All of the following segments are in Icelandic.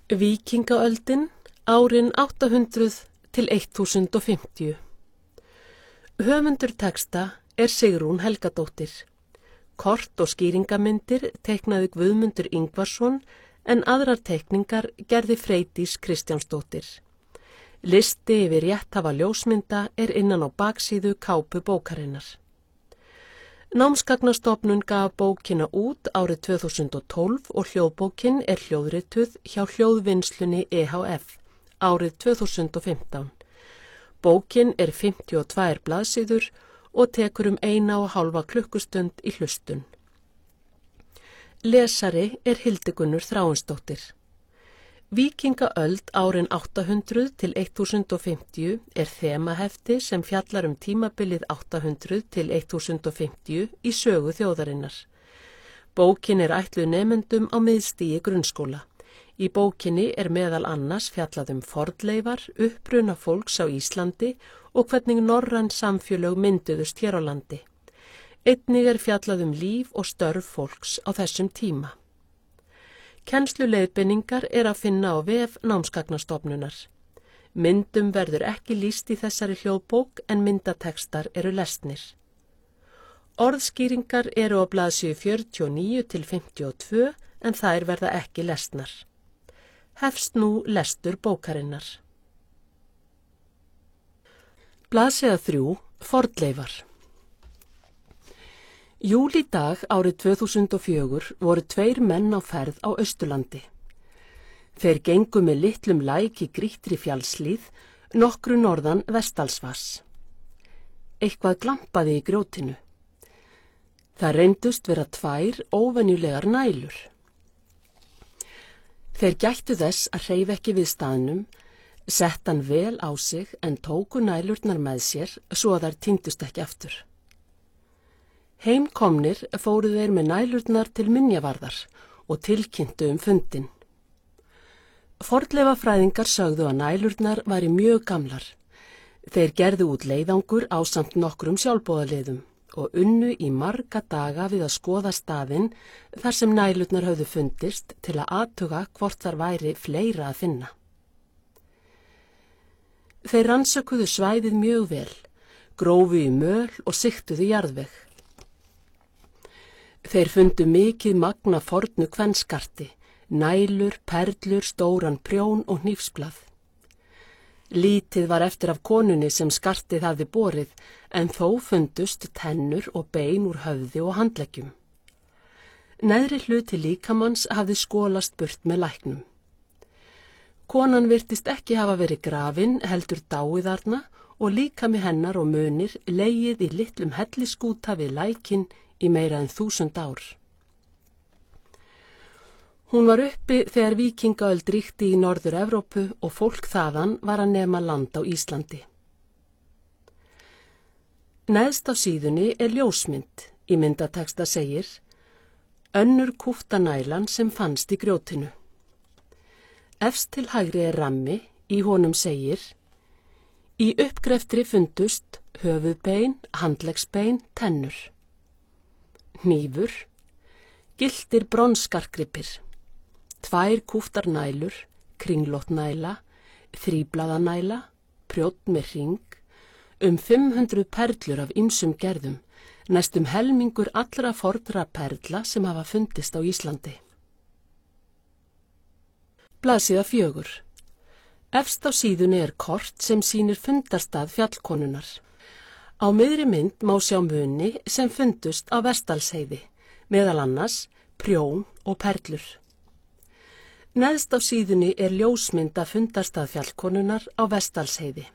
Víkingaöldin árin 800 til 1050. Höfundur texta er Sigrún Helgadóttir. Kort og skýringamyndir teiknaði Guðmundur Ingvarsson en aðrar teikningar gerði Freydís Kristjánsdóttir. Listi yfir rétthafa ljósmynda er innan á baksíðu kápu bókarinnar. Námsgagnastofnun gaf bókina út árið 2012 og hljóðbókin er hljóðrituð hjá Hljóðvinnslunni EHF árið 2015. Bókin er 52 blaðsíður og tekur 1,5 klukkustund í hlustun. Lesari er Hildigunnur Þráinsdóttir. Víkingaöld árin 800 til 1050 er þemahefti sem fjallar tímabilið 800 til 1050 í sögu þjóðarinnar. Bókin er ætluð nemendum á miðstigi grunnskóla. Í bókinni er meðal annars fjallað fornleifar, uppruna fólks á Íslandi og hvernig norræn samfélög mynduðust hér á landi. Einnig er fjallað líf og störf fólks á þessum tíma. Kennsluleiðbeiningar er að finna á vef Námsgagnastofnunar. Myndum verður ekki lýst í þessari hljóðbók en myndatekstar eru lesnir. Orðskýringar eru á blaðsíðu 49 til 52 en þær verða ekki lesnar. Hefst nú lestur bókarinnar. Blaðsíða 3. Fornleifar. Júlídag árið 2004 voru 2 menn á ferð á Austurlandi. Þeir gengu með litlum læk í grýttri fjallshlíð, nokkru norðan Vestdalsvatns. Eitthvað glampaði í grjótinu. Það reyndust vera 2 óvenjulegar nælur. Þeir gættu þess að hreyfa ekki við staðnum, sett hann vel á sig en tóku nælurnar með sér svo að þær týndust ekki aftur. Heimkomnir fóru þeir með nælurnar til minjavarðar og tilkynntu fundinn. Fornleifafræðingar sögðu að nælurnar væri mjög gamlar. Þeir gerðu út leiðangur ásamt nokkrum sjálfboðaliðum og unnu í marga daga við að skoða staðinn þar sem nælurnar höfðu fundist til að athuga hvort þar væri fleira að finna. Þeir rannsökuðu svæðið mjög vel, grófu í möl og sigtuðu jarðveg. Þeir fundu mikið magna fornu kvenskarti, nælur, perlur, stóran prjón og hnífsblað. Lítið var eftir af konunni sem skartið hafði borið, en þó fundust tennur og bein úr höfði og handleggjum. Neðri hluti líkamanns hafði skolast burt með læknum. Konan virtist ekki hafa verið grafin, heldur dáið þarna og líkami hennar og munir legið í litlum helliskúta við lækinn í meira en 1000 ár. Hún var uppi þegar víkingaöld ríkti í Norður-Evrópu og fólk þaðan var að nema land á Íslandi. Neðst á síðunni er ljósmynd. Í myndateksta segir: önnur kúftanælan sem fannst í grjótinu. Efst til hægri er rammi, í honum segir: í uppgreftri fundust höfuðbein, handleggsbein, tennur. Hnífur, gylltir bronsskartgripir, 2 kúftar nælur, kringlótt næla, þríblaðanæla, prjónn með hring, 500 perlur af ýmsum gerðum, næstum helmingur allra fornra perla sem hafa fundist á Íslandi. Blaðsíða 4. Efst á síðunni er kort sem sýnir fundarstað fjallkonunnar. Á miðri mynd má sjá muni sem fundust á Vestdalsheiði, meðal annars prjón og perlur. Neðst á síðunni er ljósmynd af fundarstað fjallkonunnar á Vestdalsheiði.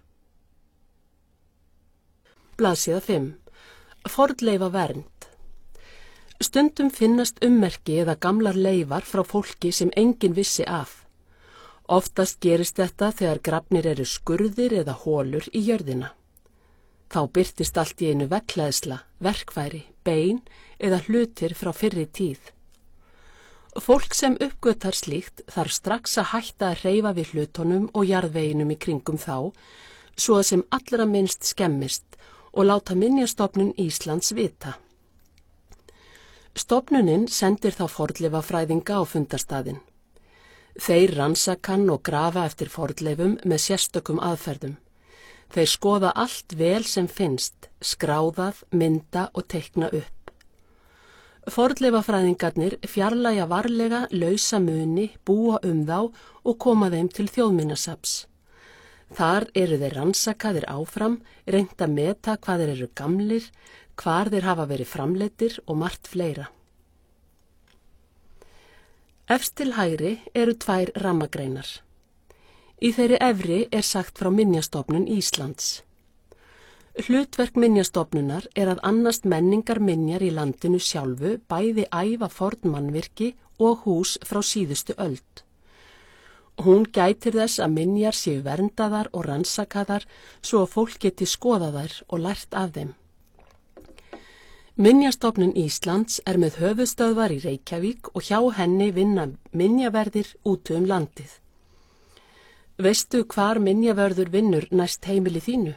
Blaðsíða 5. Fornleifavernd. Stundum finnast ummerki eða gamlar leifar frá fólki sem enginn vissi af. Oftast gerist þetta þegar grafnir eru skurðir eða holur í jörðina. Þá birtist allt í einu veggklæðsla, verkfæri, bein eða hlutir frá fyrri tíð. Fólk sem uppgötar slíkt þarf strax að hætta að hreyfa við hlutunum og jarðveginum í kringum þá, svo að sem allra minnst skemmist og láta Minjastofnun Íslands vita. Stofnunin sendir þá fornleifafræðinga á fundarstaðinn. Þeir rannsaka og grafa eftir fornleifum með sérstökum aðferðum. Þeir skoða allt vel sem finnst, skráðað, mynda og teikna upp. Fornleifafræðingarnir fjarlægja varlega lausa muni, búa þá og koma þeim til þjóðminjasafns. Þar eru þeir rannsakaðir áfram, reynt að meta hvað þeir eru gamlir, hvar þeir hafa verið framleiddir og margt fleira. Efst til hægri eru 2 rammagreinar. Í þeirri efri er sagt frá Minjastofnun Íslands. Hlutverk Minjastofnunar er að annast menningarminjar í landinu sjálfu, bæði æva fornmannvirki og hús frá síðustu öld. Hún gætir þess að minjar séu verndaðar og rannsakaðar svo að fólk geti skoðað þær og lært af þeim. Minjastofnun Íslands er með höfuðstöðvar í Reykjavík og hjá henni vinna minjaverðir út landið. Veistu hvar minjavörður vinnur næst heimili þínu?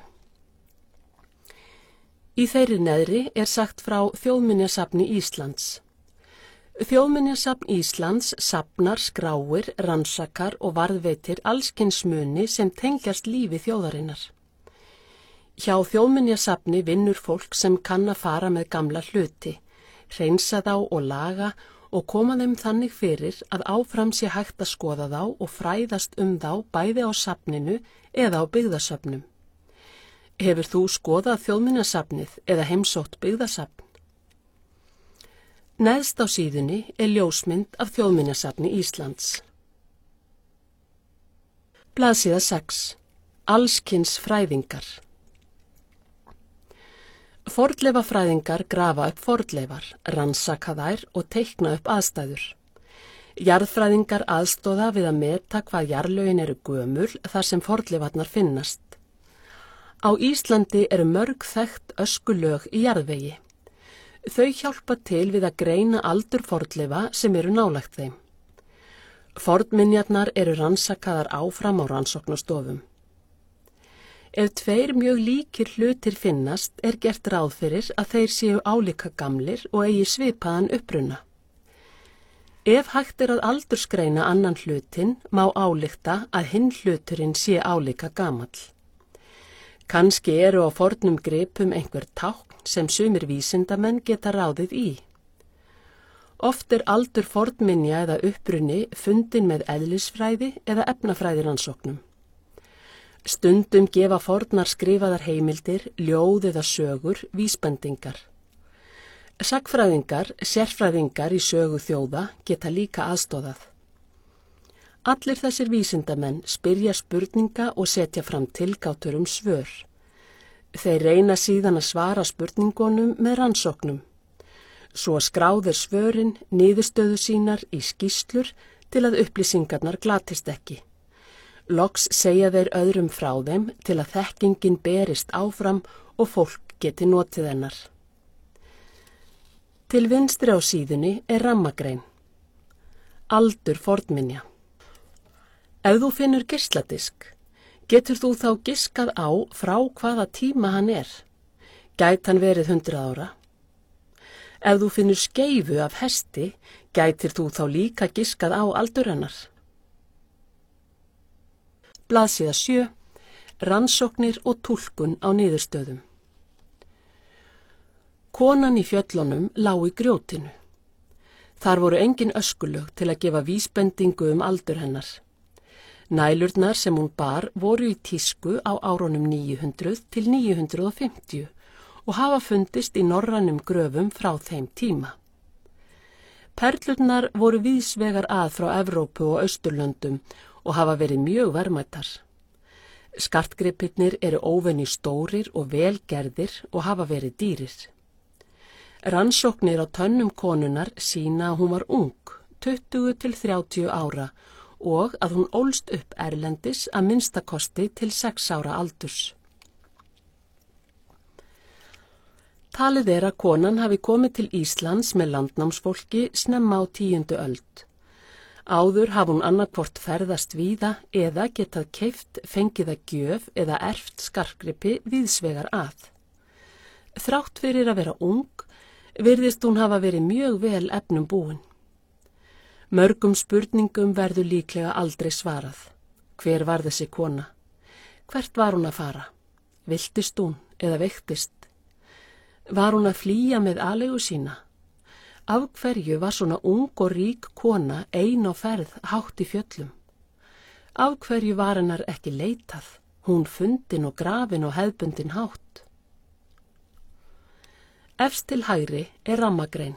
Í þeirri neðri er sagt frá Þjóðminjasafni Íslands. Þjóðminjasafn Íslands safnar, skráir, rannsakar og varðveitir allskyns muni sem tengjast lífi þjóðarinnar. Hjá Þjóðminjasafni vinnur fólk sem kann að fara með gamla hluti, hreinsa þá og laga og koma þeim þannig fyrir að áfram sé hægt að skoða þá og fræðast þá bæði á safninu eða á byggðasöfnum. Hefur þú skoðað Þjóðminjasafnið eða heimsótt byggðasafn? Neðst á síðunni er ljósmynd af Þjóðminjasafni Íslands. Blaðsíða 6. Allskyns fræðingar. Fornleifafræðingar grafa upp fornleifar, rannsaka þær og teikna upp aðstæður. Jarðfræðingar aðstoða við að meta hvað jarðlögin eru gömul þar sem fornleifarnar finnast. Á Íslandi eru mörg þekkt öskulög í jarðvegi. Þau hjálpa til við að greina aldur fornleifa sem eru nálægt þeim. Fornminjarnar eru rannsakaðar áfram á rannsóknastofum. Ef 2 mjög líkir hlutir finnast er gert ráð fyrir að þeir séu álíka gamlir og eigi svipaðan uppruna. Ef hægt er að aldursgreina annan hlutin má álykta að hinn hluturinn sé álíka gamall. Kannski eru á fornum gripum einhver tákn sem sumir vísindamenn geta ráðið í. Oft er aldur fornminja eða uppruni fundin með eðlisfræði eða efnafræðirannsóknum. Stundum gefa fornar skrifaðar heimildir, ljóð eða sögur, vísbendingar. Sagnfræðingar, sérfræðingar í sögu þjóða geta líka aðstoðað. Allir þessir vísindamenn spyrja spurninga og setja fram tilgátur svör. Þeir reyna síðan að svara spurningunum með rannsóknum. Svo skráðir svörin niðurstöðu sínar í skýrslur til að upplýsingarnar glatist ekki. Loks segja þeir öðrum frá þeim til að þekkingin berist áfram og fólk geti notið hennar. Til vinstri á síðunni er rammagrein. Aldur fornminja. Ef þú finnur geisladisk, getur þú þá giskað á frá hvaða tíma hann er? Gæti hann verið 100 ára? Ef þú finnur skeifu af hesti, gætir þú þá líka giskað á aldur hennar? Blaðsíða 7. Rannsóknir og túlkun á niðurstöðum. Konan í fjöllunum lá í grjótinu. Þar voru engin öskulög til að gefa vísbendingu aldur hennar. Nælurnar sem hún bar voru í tísku á árunum 900 til 950 og hafa fundist í norrænum gröfum frá þeim tíma. Perlurnar voru víðsvegar að frá Evrópu og Austurlöndum og hafa verið mjög verðmætar. Skartgripirnir eru óvenju stórir og velgerðir og hafa verið dýrir. Rannsóknir á tönnum konunnar sýna að hún var ung, 20 til 30 ára og að hún ólst upp erlendis að minnstakosti til 6 ára aldurs. Talið er að konan hafi komið til Íslands með landnámsfólki snemma á 10. öld. Áður hafi hún annarkvort ferðast víða eða getað keypt, fengið að gjöf eða erft skartgripi víðsvegar að. Þrátt fyrir að vera ung, virðist hún hafa verið mjög vel efnum búin. Mörgum spurningum verður líklega aldrei svarað. Hver var þessi kona? Hvert var hún að fara? Viltist hún eða veiktist? Var hún að flýja með aleigu sína? Af hverju var svona ung og rík kona ein á ferð hátt í fjöllum? Af hverju var hennar ekki leitað, hún fundin og grafin og hefðbundin hátt? Efst til hægri rammagrein.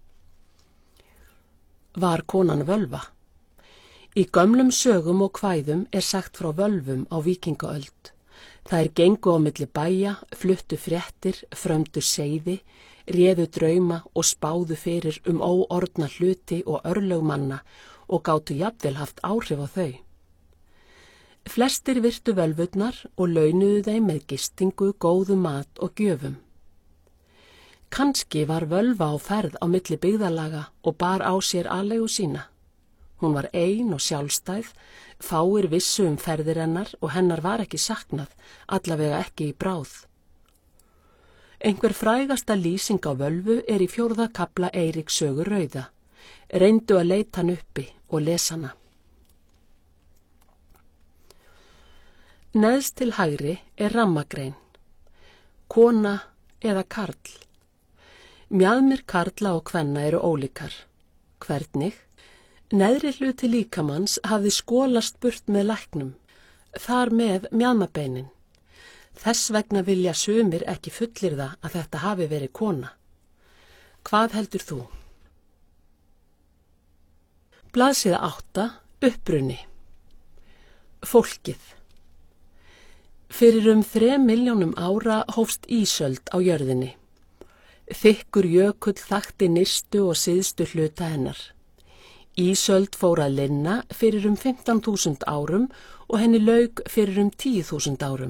Var konan völva? Í gömlum sögum og kvæðum sagt frá völvum á víkingaöld. Þær gengu á milli bæja, fluttu fréttir, frömdu seiði, réðu drauma og spáðu fyrir óorðna hluti og örlög manna og gátu jafnvel haft áhrif á þau. Flestir virtu völvurnar og launuðu þeim með gistingu, góðu mat og gjöfum. Kannski var völva á ferð á milli byggðarlaga og bar á sér aleigu sína. Hún var ein og sjálfstæð, fáir vissu ferðir hennar og hennar var ekki saknað, allavega ekki í bráð. Einhver frægasta lýsing á völvu í 4. kafla Eiríks sögu rauða. Reyndu að leita hann uppi og lesa hana. Neðst til hægri rammagrein. Kona eða karl. Mjaðmir karla og kvenna eru ólíkar. Hvernig? Neðri hluti líkamanns hafði skolast burt með læknum, þar með mjaðmabeinin. Þess vegna vilja sumir ekki fullyrða að þetta hafi verið kona. Hvað heldur þú? Blaðsíða 8, uppruni. Fólkið. Fyrir 3 milljónum ára hófst ísöld á jörðinni. Þykkur jökull þakti nyrstu og syðstu hluta hennar. Ísöld fór að linna fyrir 15.000 árum og henni lauk fyrir 10.000 árum.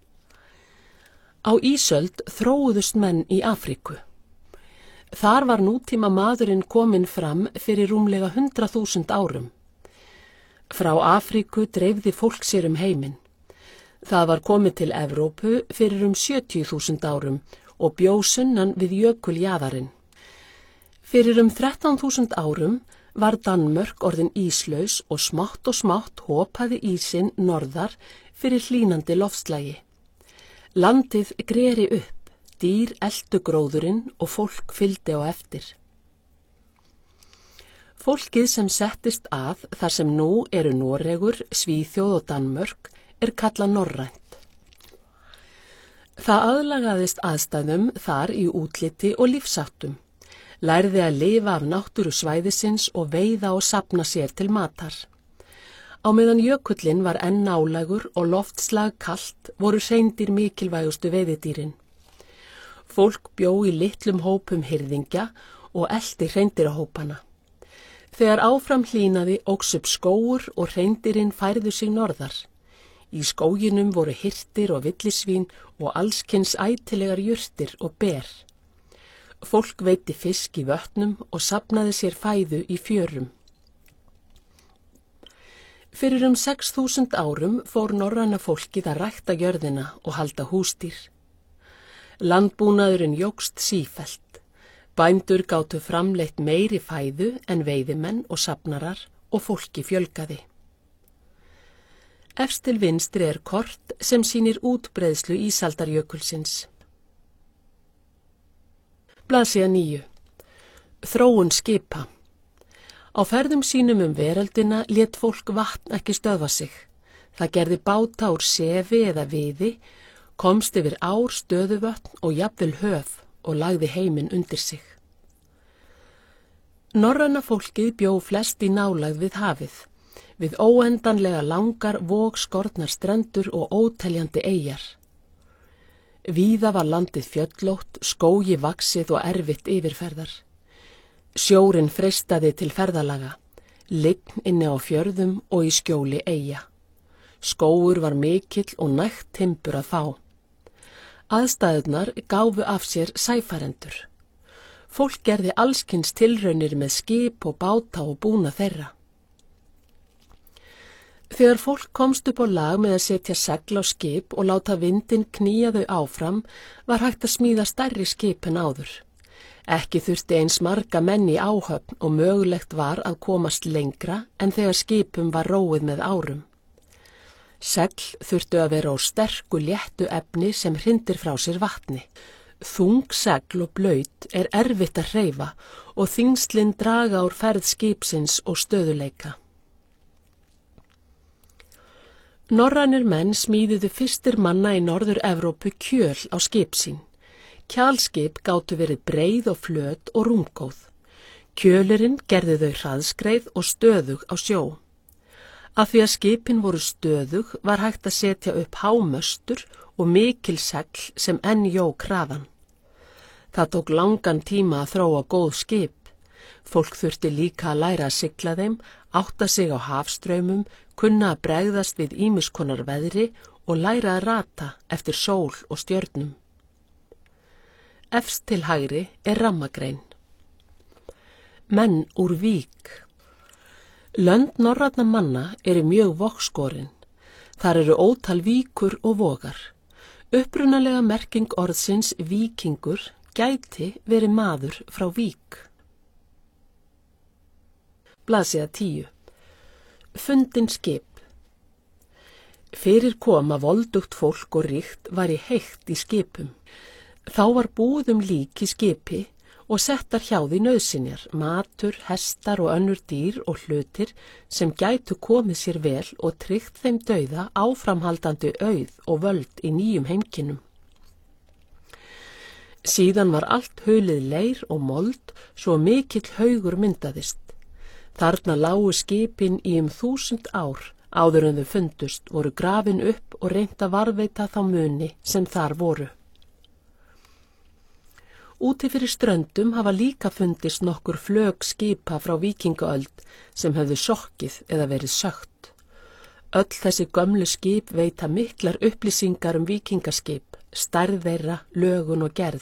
Á ísöld þróuðust menn í Afríku. Þar var nútíma maðurinn kominn fram fyrir rúmlega 100.000 árum. Frá Afríku dreifði fólk sér heiminn. Það var komið til Evrópu fyrir 70.000 árum og bjó sunnan við jökuljaðarinn. Fyrir 13.000 árum var Danmörk orðin íslaus og smátt hopaði ísinn norðar fyrir hlýnandi loftslagi. Landið greri upp, dýr eltu gróðurinn og fólk fylgdi á eftir. Fólkið sem settist að þar sem nú eru Noregur, Svíþjóð og Danmörk kallað norrænt. Það aðlagaðist aðstæðum þar í útliti og lífsháttum. Lærði að lifa af náttúru svæðisins og veiða og safna sér til matar. Á meðan jökullinn var enn nálægur og loftslag kalt voru hreindýr mikilvægustu veiðidýrin. Fólk bjó í litlum hópum hirðingja og elti hreindýrahópana. Þegar áfram hlýnaði óx upp skógur og hreindýrin færðu sig norðar. Í skóginum voru hirtir og villisvín og allskyns ætilegar jurtir og ber. Fólk veiddi fisk í vötnum og safnaði sér fæðu í fjörum. Fyrir 6.000 árum fór norræna fólkið að rækta jörðina og halda húsdýr. Landbúnaðurinn jókst sífellt. Bændur gátu framleitt meiri fæðu en veiðimenn og safnarar og fólki fjölgaði. Efst til vinstri kort sem sýnir útbreiðslu ísaldarjökulsins. Blaðsíða 9. Þróun skipa. Á ferðum sínum veröldina lét fólk vatn ekki stöðva sig. Það gerði báta úr sefi eða viði, komst yfir ár, stöðuvötn og jafnvel höf og lagði heiminn undir sig. Norræna fólkið bjó flest í nálægð við hafið, við óendanlega langar vogskornar strendur og óteljandi eyjar. Víða var landið fjöllótt, skógi vaxið og erfitt yfirferðar. Sjórinn freistaði til ferðalaga, lygn inni á fjörðum og í skjóli eyja. Skógur var mikill og nægt timbur að fá. Aðstæðurnar gáfu af sér sæfarendur. Fólk gerði allskyns tilraunir með skip og báta og búna þeirra. Þegar fólk komst upp á lag með að setja segl á skip og láta vindinn knýja þau áfram, var hægt að smíða stærri skip en áður. Ekki þurfti eins marga menn í áhöfn og mögulegt var að komast lengra en þegar skipum var róið með árum. Segl þurftu að vera á sterku léttu efni sem hrindir frá sér vatni. Þung segl og blaut er erfitt að hreyfa og þyngslin draga úr ferð skipsins og stöðuleika. Norrænir menn smíðuðu fyrstir manna í Norður-Evrópu kjöl á skip sín. Kjalskip gátu verið breið og flöt og rúmgóð. Kjölurinn gerði þau hraðskreið og stöðug á sjó. Af því að skipin voru stöðug var hægt að setja upp hámöstur og mikil segl sem enn jók hraðan. Það tók langan tíma að þróa góð skip. Fólk þurfti líka að læra að sigla þeim, átta sig á hafstraumum, kunna að bregðast við ýmiss konar veðri og læra að rata eftir sól og stjörnum. Efst til hægri er rammagrein. Menn úr vík. Lönd norrænna manna eru mjög vogskorin. Þar eru ótal víkur og vogar. Upprunalega merking orðsins víkingur gæti verið maður frá vík. Blaðsíða 10. Fundin skip. Fyrir koma voldugt fólk og ríkt var í heikt í skipum. Þá var búið lík í skipi og settar hjá því nauðsynjar, matur, hestar og önnur dýr og hlutir sem gætu komið sér vel og tryggt þeim dauða áframhaldandi auð og völd í nýjum heimkinnum. Síðan var allt hulið leir og mold svo mikill haugur myndaðist. Þarna lágu skipin í 1000 ár áður en þau fundust, voru grafin upp og reynt að varðveita þá muni sem þar voru. Úti fyrir ströndum hafa líka fundist nokkur flög skipa frá víkingaöld sem höfðu sokkið eða verið sökkt. Öll þessi gömlu skip veita miklar upplýsingar víkingaskip, stærð þeirra, lögun og gerð.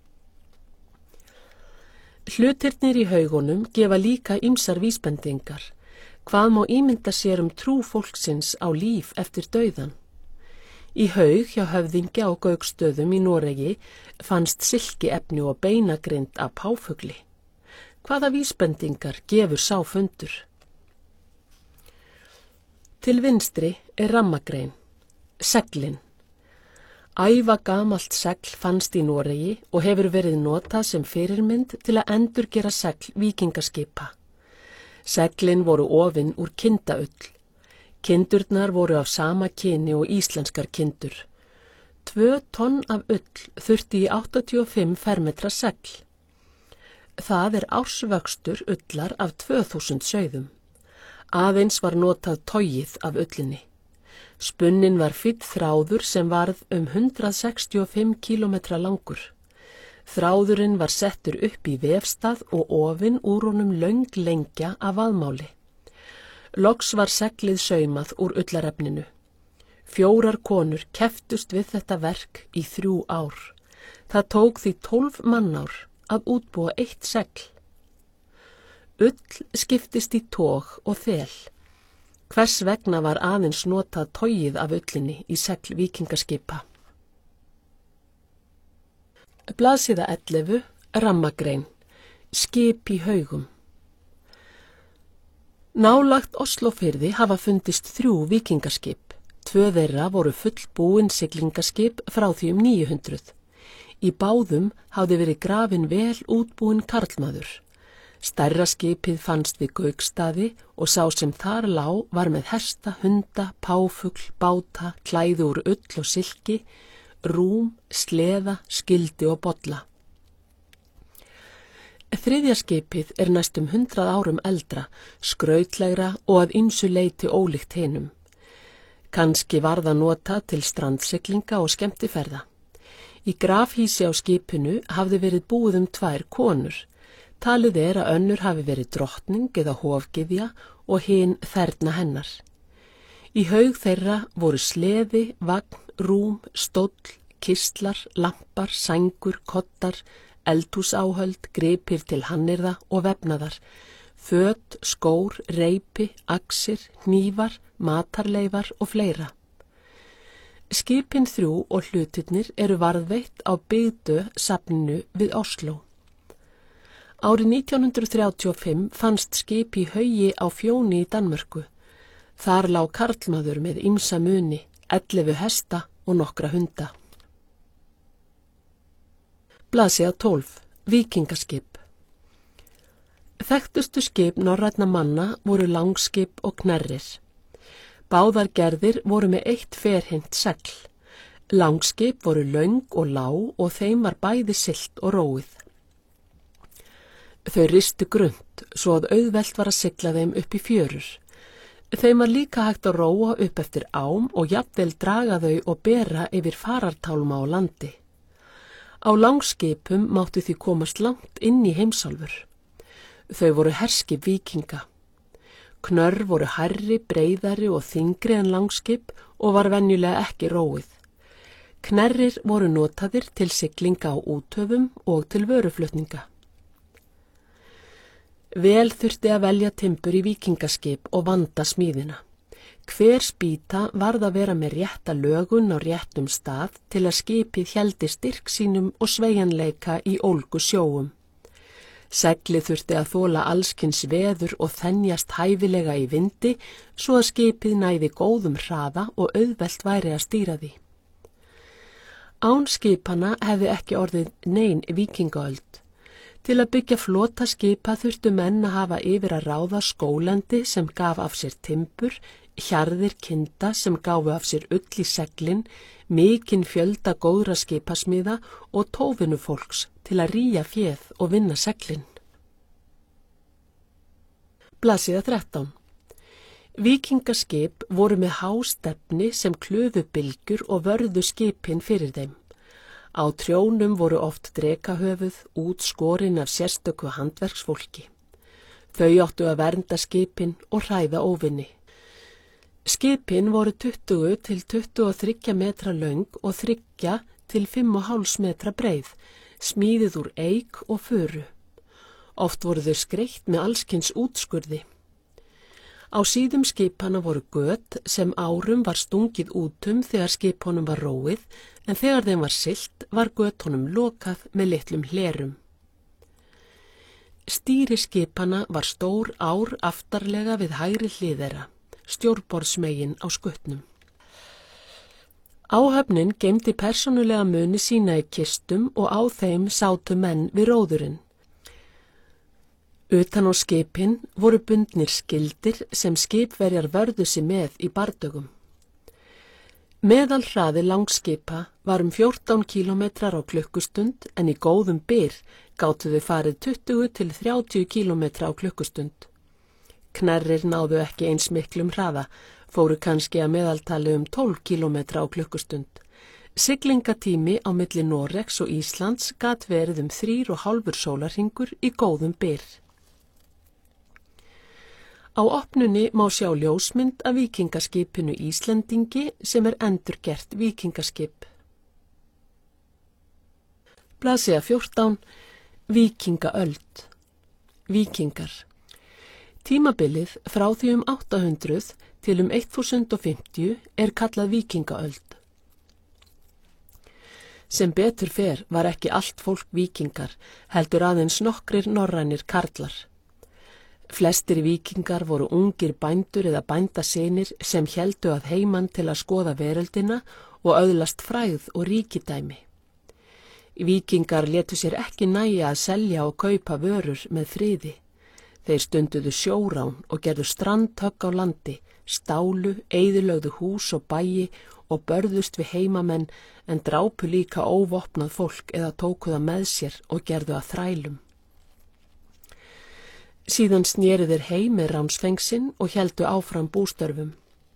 Hlutirnir í haugunum gefa líka ýmsar vísbendingar. Hvað má ímynda sér trú fólksins á líf eftir dauðan? Í haug hjá höfðingja á Gauksstöðum í Noregi fannst silkiefni og beinagrind af páfugli. Hvaða vísbendingar gefur sá fundur? Til vinstri er rammagrein, seglin. Ævagamalt segl fannst í Noregi og hefur verið notað sem fyrirmynd til að endurgera segl víkingaskipa. Seglin voru ofin úr kindaull. Kindurnar voru af sama kyni og íslenskar kindur. 2 tonn af ull þurfti í 85 fermetra segl. Það er ársvöxtur ullar af 2000 sauðum. Aðeins var notað togið af ullinni. Spunnin var fínn þráður sem varð 165 kílómetra langur. Þráðurinn var settur upp í vefstað og ofin úr honum löng lengja af vaðmáli. Loks var seglið saumað úr ullarefninu. 4 konur keftust við þetta verk í 3 ár. Það tók því 12 mannár að útbúa 1 segl. Ull skiptist í tog og þel. Hvers vegna var aðeins notað togið af ullinni í segl víkingaskipa? Blaðsíða 11, rammagrein, skip í haugum. Nálægt Oslófirði hafa fundist 3 víkingaskip. 2 þeirra voru fullbúin siglingaskip frá því 900. Í báðum hafði verið grafin vel útbúin karlmaður. Stærra skipið fannst við Gaukstaði og sá sem þar lá var með hesta, hunda, páfugl, báta, klæði úr ull og silki, rúm, sleða, skildi og bolla. Þriðja skipið er næstum 100 árum eldra, skrautlegra og að ýmsu leyti ólíkt hinum. Kannski var það notað til strandsiglinga og skemmtiferða. Í grafhýsi á skipinu hafði verið búið 2 konur. Talið er að önnur hafi verið drottning eða hofgyðja og hin þerna hennar. Í haug þeirra voru sleði, vagn, rúm, stóll, kistlar, lampar, sængur, kottar, eldhúsáhöld, gripir til hannyrða og vefnaðar, föt, skór, reipi, axir, hnífar, matarleifar og fleira. Skipin 3 og hlutirnir eru varðveitt á byggðu safninu við Osló. Árið 1935 fannst skip í Haugi á Fjóni í Danmörku. Þar lá karlmaður með ýmsa muni, 11 hesta og nokkra hunda. Blaðsíða 12. Víkingaskip. Þekktustu skip norrænna manna voru langskip og knerrir. Báðar gerðir voru með eitt ferhyrnt segl. Langskip voru löng og lág og þeim var bæði siglt og róið. Þau ristu grunnt svo að auðvelt var að sigla þeim upp í fjörur. Þeim var líka hægt að róa upp eftir ám og jafnvel draga þau og bera yfir farartálma á landi. Á langskipum máttu því komast langt inn í heimsálfur. Þau voru herskip víkinga. Knörr voru hærri, breiðari og þyngri en langskip og var venjulega ekki róið. Knerrir voru notaðir til siglinga á úthöfum og til vöruflutninga. Vel þurfti að velja timbur í víkingaskip og vanda smíðina. Hver spýta varð að vera með rétta lögun á réttum stað til að skipið héldi styrk sínum og sveigjanleika í ólgu sjóum. Seglið þurfti að þola allskins veður og þenjast hæfilega í vindi svo að skipið næði góðum hraða og auðvelt væri að stýra því. Án skipana hefði ekki orðið nein víkingaöld. Til að byggja flota skipa þurftu menn að hafa yfir að ráða skólandi sem gaf af sér timbur, hjarðir kinda sem gáfu af sér ull í seglin, mikinn fjölda góðra skipasmiða og tóvinufólks til að rýja féð og vinna seglin. Blaðsíða 13. Víkingaskip voru með hástefni sem klufu bylgjur og vörðu skipin fyrir þeim. Á trjónum voru oft drekahöfuð, útskorin af sérstöku handverksfólki. Þau áttu að vernda skipin og hræða óvinni. Skipin voru 20 til 23 metra löng og 3 til 5,5 metra breið, smíðið úr eik og furu. Oft voru þau skreytt með allskins útskurði. Á síðum skipana voru göt sem árum var stungið útum þegar skipunum var róið, en þegar þeim var siglt var götunum lokað með litlum hlerum. Stýri skipana var stór ár aftarlega við hægri hlið þeirra, stjórnborðsmegin á skutnum. Áhöfnin geymdi persónulega muni sína í kistum og á þeim sátu menn við róðurinn. Utan á skipin voru bundnir skildir sem skipverjar vörðu sig með í bardögum. Meðalhraði langskipa var 14 kílómetrar á klukkustund en í góðum byr gátu þau farið 20 til 30 kílómetra á klukkustund. Knerrir náðu ekki eins miklum hraða, fóru kannski að meðaltali 12 kílómetra á klukkustund. Siglingatími á milli Noregs og Íslands gat verið 3,5 sólarhringur í góðum byr. Á opnunni má sjá ljósmynd af víkingaskipinu Íslendingi sem endurgert víkingaskip. Blaðsíða 14. Víkingaöld. Víkingar. Tímabilið frá því 800 til 1050 kallað víkingaöld. Sem betur fer var ekki allt fólk víkingar, heldur aðeins nokkrir norrænir karlar. Flestir víkingar voru ungir bændur eða bændasynir sem héldu að heiman til að skoða veröldina og öðlast frægð og ríkidæmi. Víkingar létu sér ekki nægja að selja og kaupa vörur með friði. Þeir stunduðu sjórán og gerðu strandhögg á landi, stálu, eyðilögðu hús og bæi og börðust við heimamenn en drápu líka óvopnað fólk eða tóku það með sér og gerðu að þrælum. Síðan snéru þeir heim með ránsfengsin og héldu áfram bústörfum.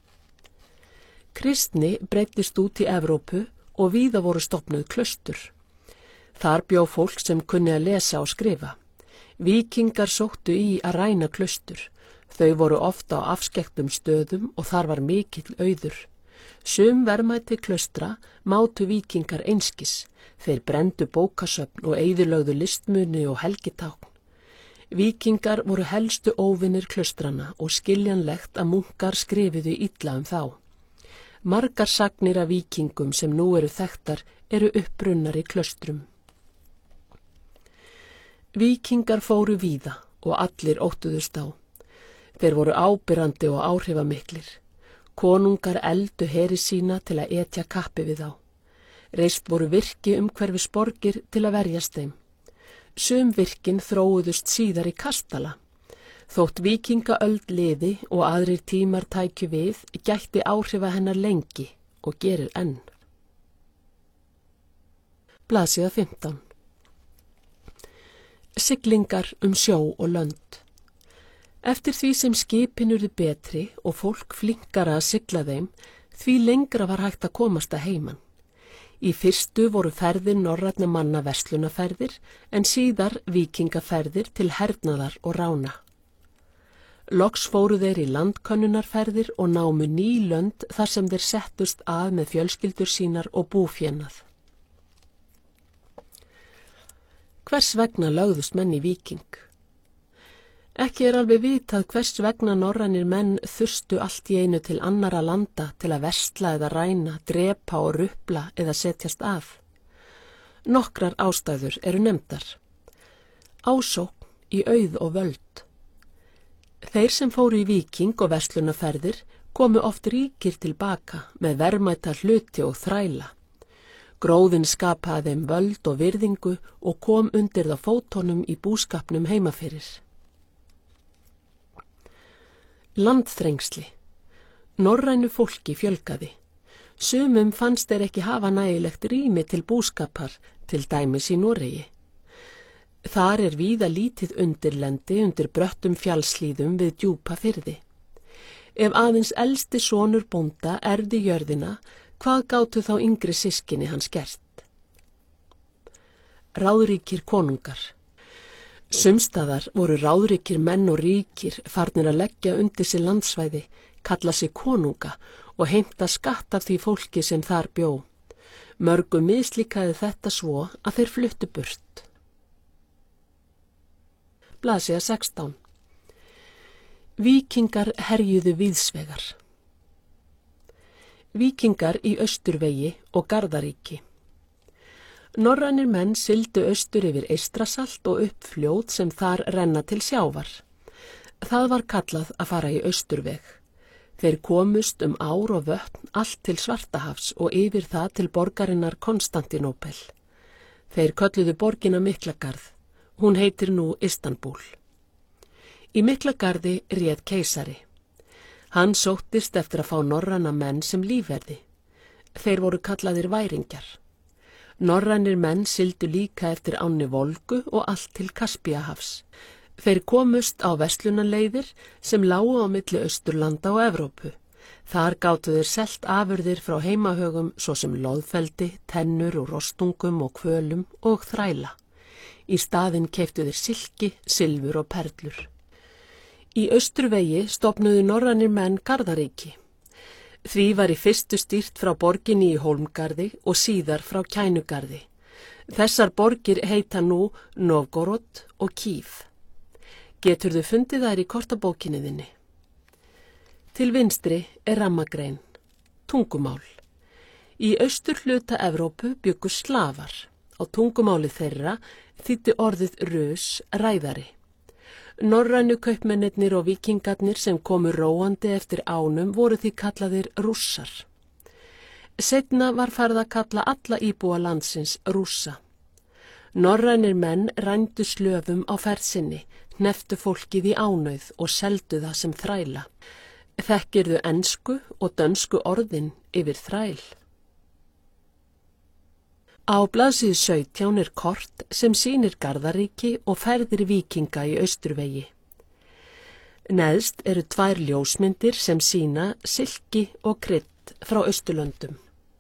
Kristni breiddist út í Evrópu og víða voru stofnuð klaustur. Þar bjó fólk sem kunni að lesa og skrifa. Víkingar sóttu í að ræna klaustur. Þau voru ofta á afskekktum stöðum og þar var mikill auður. Sum verðmæti klaustra mátu víkingar einskis. Þeir brenndu bókasöfn og eyðilögðu listmuni og helgitákn. Víkingar voru helstu óvinir klaustrana og skiljanlegt að munkar skrifuðu illa þá. Margar sagnir af víkingum sem nú eru þekktar eru upprunnar í klaustrum. Víkingar fóru víða og allir óttuðust á. Þeir voru ábyrrandi og áhrifamiklir. Konungar eldu heri sína til að etja kappi við þá. Reist voru virki umhverfis borgir til að verjast þeim. Sum virkin þróuðust síðar í kastala. Þótt víkingaöld liði og aðrir tímar tækju við, gætti áhrifa hennar lengi og gerir enn. Blaðsíða 15. Siglingar sjó og lönd. Eftir því sem skipin urðu betri og fólk flinkara að sigla þeim, því lengra var hægt að komast að heiman. Í fyrstu voru ferðir norrænna manna verslunarferðir, en síðar víkingaferðir til hernaðar og rána. Loks fóru þeir í landkönnunarferðir og námu ný lönd þar sem þeir settust að með fjölskyldur sínar og búfénað. Hvers vegna lögðust menn í víking? Ekki alveg vitað hvers vegna norrænir menn þurftu allt í einu til annara landa til að versla eða ræna, drepa og rupla eða setjast að. Nokkrar ástæður eru nefndar. Ásókn í auð og völd. Þeir sem fóru í víking og verslunarferðir komu oft ríkir tilbaka með verðmæta hluti og þræla. Gróðinn skapaði þeim völd og virðingu og kom undir það fótunum í búskapnum heimafyrir. Landþrengsli. Norrænu fólki fjölgaði. Sumum fannst þeir ekki hafa nægilegt rými til búskapar, til dæmis í Noregi. Þar víða lítið undirlendi undir bröttum fjallslíðum við djúpa firði. Ef aðeins elsti sonur bónda erfði jörðina, hvað gátu þá yngri systkini hans gert? Ráðríkir konungar. Sumstaðar voru ráðríkir menn og ríkir farnir að leggja undir sig landsvæði, kalla sig konunga og heimta skatt af því fólki sem þar bjó. Mörgum mislíkaði þetta svo að þeir fluttu burt. Blaðsíða 16. Víkingar herjuðu víðsvegar. Víkingar í Austurvegi og Garðaríki. Norrænir menn sigldu austur yfir Eystrasalt og upp fljót sem þar renna til sjávar. Það var kallað að fara í Austurveg. Þeir komust ár og vötn allt til Svartahafs og yfir það til borgarinnar Konstantinópel. Þeir kölluðu borgina Miklagarð. Hún heitir nú Istanbúl. Í Miklagarði réð keisari. Hann sóttist eftir að fá norræna menn sem lífverði. Þeir voru kallaðir væringjar. Norrænir menn sigldu líka eftir ánni Volgu og allt til Kaspíahafs. Þeir komust á verslunarleiðir sem lágu á milli Austurlanda og Evrópu. Þar gátu þeir selt afurðir frá heimahögum svo sem loðfeldi, tennur og rostungum og kvölum og þræla. Í staðinn keyptu þeir silki, silfur og perlur. Í Austurvegi stofnuðu norrænir menn Garðaríki. Því var í fyrstu stýrt frá borginni í Hólmgarði og síðar frá Kænugarði. Þessar borgir heita nú Novgorod og Kív. Geturðu fundið þær í kortabókinni þinni. Til vinstri rammagrein, tungumál. Í austurhluta Evrópu bjuggu slafar. Á tungumáli þeirra þýddi orðið rus ræðari. Norrænu kaupmennirnir og víkingarnir sem komu róandi eftir ánum voru því kallaðir rússar. Seinna var farið að kalla alla íbúa landsins rússa. Norrænir menn rændu slöfum á ferð sinni, hnepptu fólkið í ánauð og seldu það sem þræla. Þekkirðu ensku og dönsku orðin yfir þræl. Á blaðsíðu 17 kort sem sýnir Garðaríki og ferðir víkinga í Austurvegi. Neðst eru 2 ljósmyndir sem sýna silki og krydd frá Austurlöndum.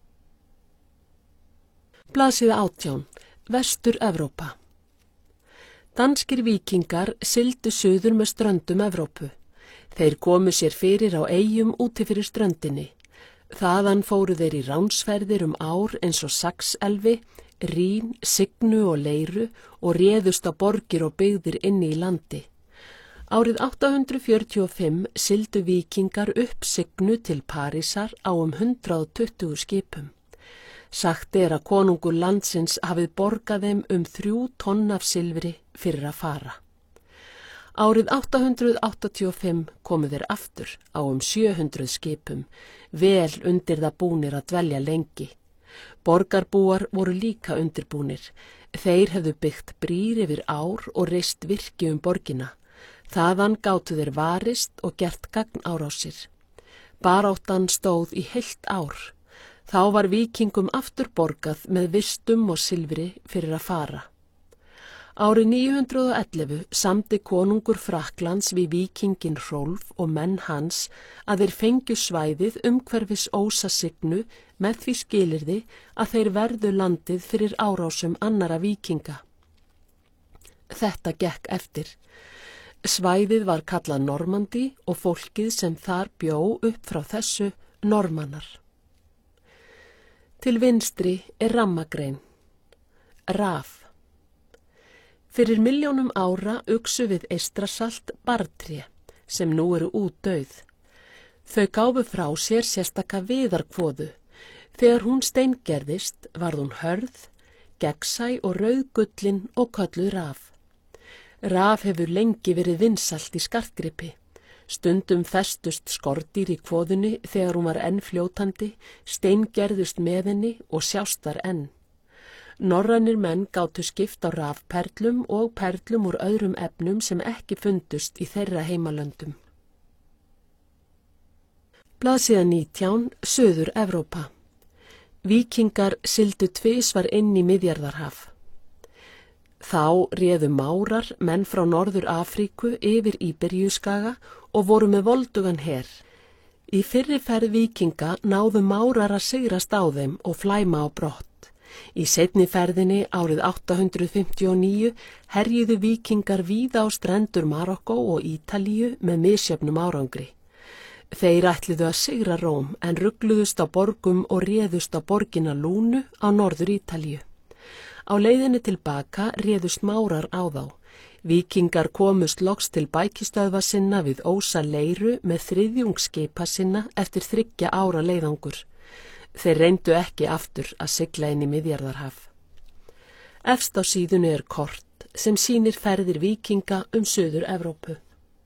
Blaðsíða 18, Vestur-Evrópa. Danskir víkingar sigldu suður með ströndum Evrópu. Þeir komu sér fyrir á eyjum úti fyrir ströndinni. Þaðan fóru þeir í ránsferðir ár eins og Saxelfi, Rín, Signu og Leiru og réðust á borgir og byggðir inni í landi. Árið 845 sigldu víkingar upp Signu til Parísar á 120 skipum. Sagt að konungur landsins hafið borgað þeim 3 tonn af silfri fyrir að fara. Árið 885 komu þeir aftur á 700 skipum, vel undir það búnir að dvelja lengi. Borgarbúar voru líka undirbúnir. Þeir hefðu byggt brýr yfir ár og reist virki borgina. Þaðan gátu þeir varist og gert gagnárásir. Baráttan stóð í heilt ár. Þá var víkingum aftur borgað með vistum og silfri fyrir að fara. Árið 911 samdi konungur Frakklands við víkingin Hrólf og menn hans að þeir fengju svæðið umhverfis Ósasignu með því skilyrði að þeir verðu landið fyrir árásum annara víkinga. Þetta gekk eftir. Svæðið var kallað Normandí og fólkið sem þar bjó upp frá þessu Normannar. Til vinstri rammagrein, raf. Fyrir milljónum ára uxu við Eystrasalt barrtré sem nú eru útdauð. Þau gáfu frá sér sérstaka viðarkvoðu. Þegar hún steingerðist varð hún hörð, gegnsæ og rauðgullin og kölluð raf. Raf hefur lengi verið vinsælt í skartgripi. Stundum festust skordýr í kvoðunni þegar hún var enn fljótandi, steingerðust með henni og sjást þar enn. Norrænir menn gátu skipt á rafperlum og perlum úr öðrum efnum sem ekki fundust í þeirra heimalöndum. Blaðsíða 19, Suður-Evrópa. Víkingar sigldu tvisvar inn í Miðjarðarhaf. Þá réðu Márar, menn frá Norður-Afríku, yfir Íberíuskaga og voru með voldugan her. Í fyrri ferð víkinga náðu Márar að sigrast á þeim og flæma á brott. Í seinni ferðinni árið 859 herjuðu víkingar víða á strendur Marokkó og Ítalíu með misjöfnum árangri. Þeir ætluðu að sigra Róm en rugluðust á borgum og réðust á borgina Lúnu á norður Ítalíu. Á leiðinni tilbaka réðust Márar á þá. Víkingar komust loks til bækistöðva sinna við Ósa Leiru með þriðjungsskipa sinna eftir 3 ára leiðangur. Þeir reyndu ekki aftur að sigla inn í Miðjarðarhaf. Efst á síðunni kort sem sýnir ferðir víkinga Suður-Evrópu.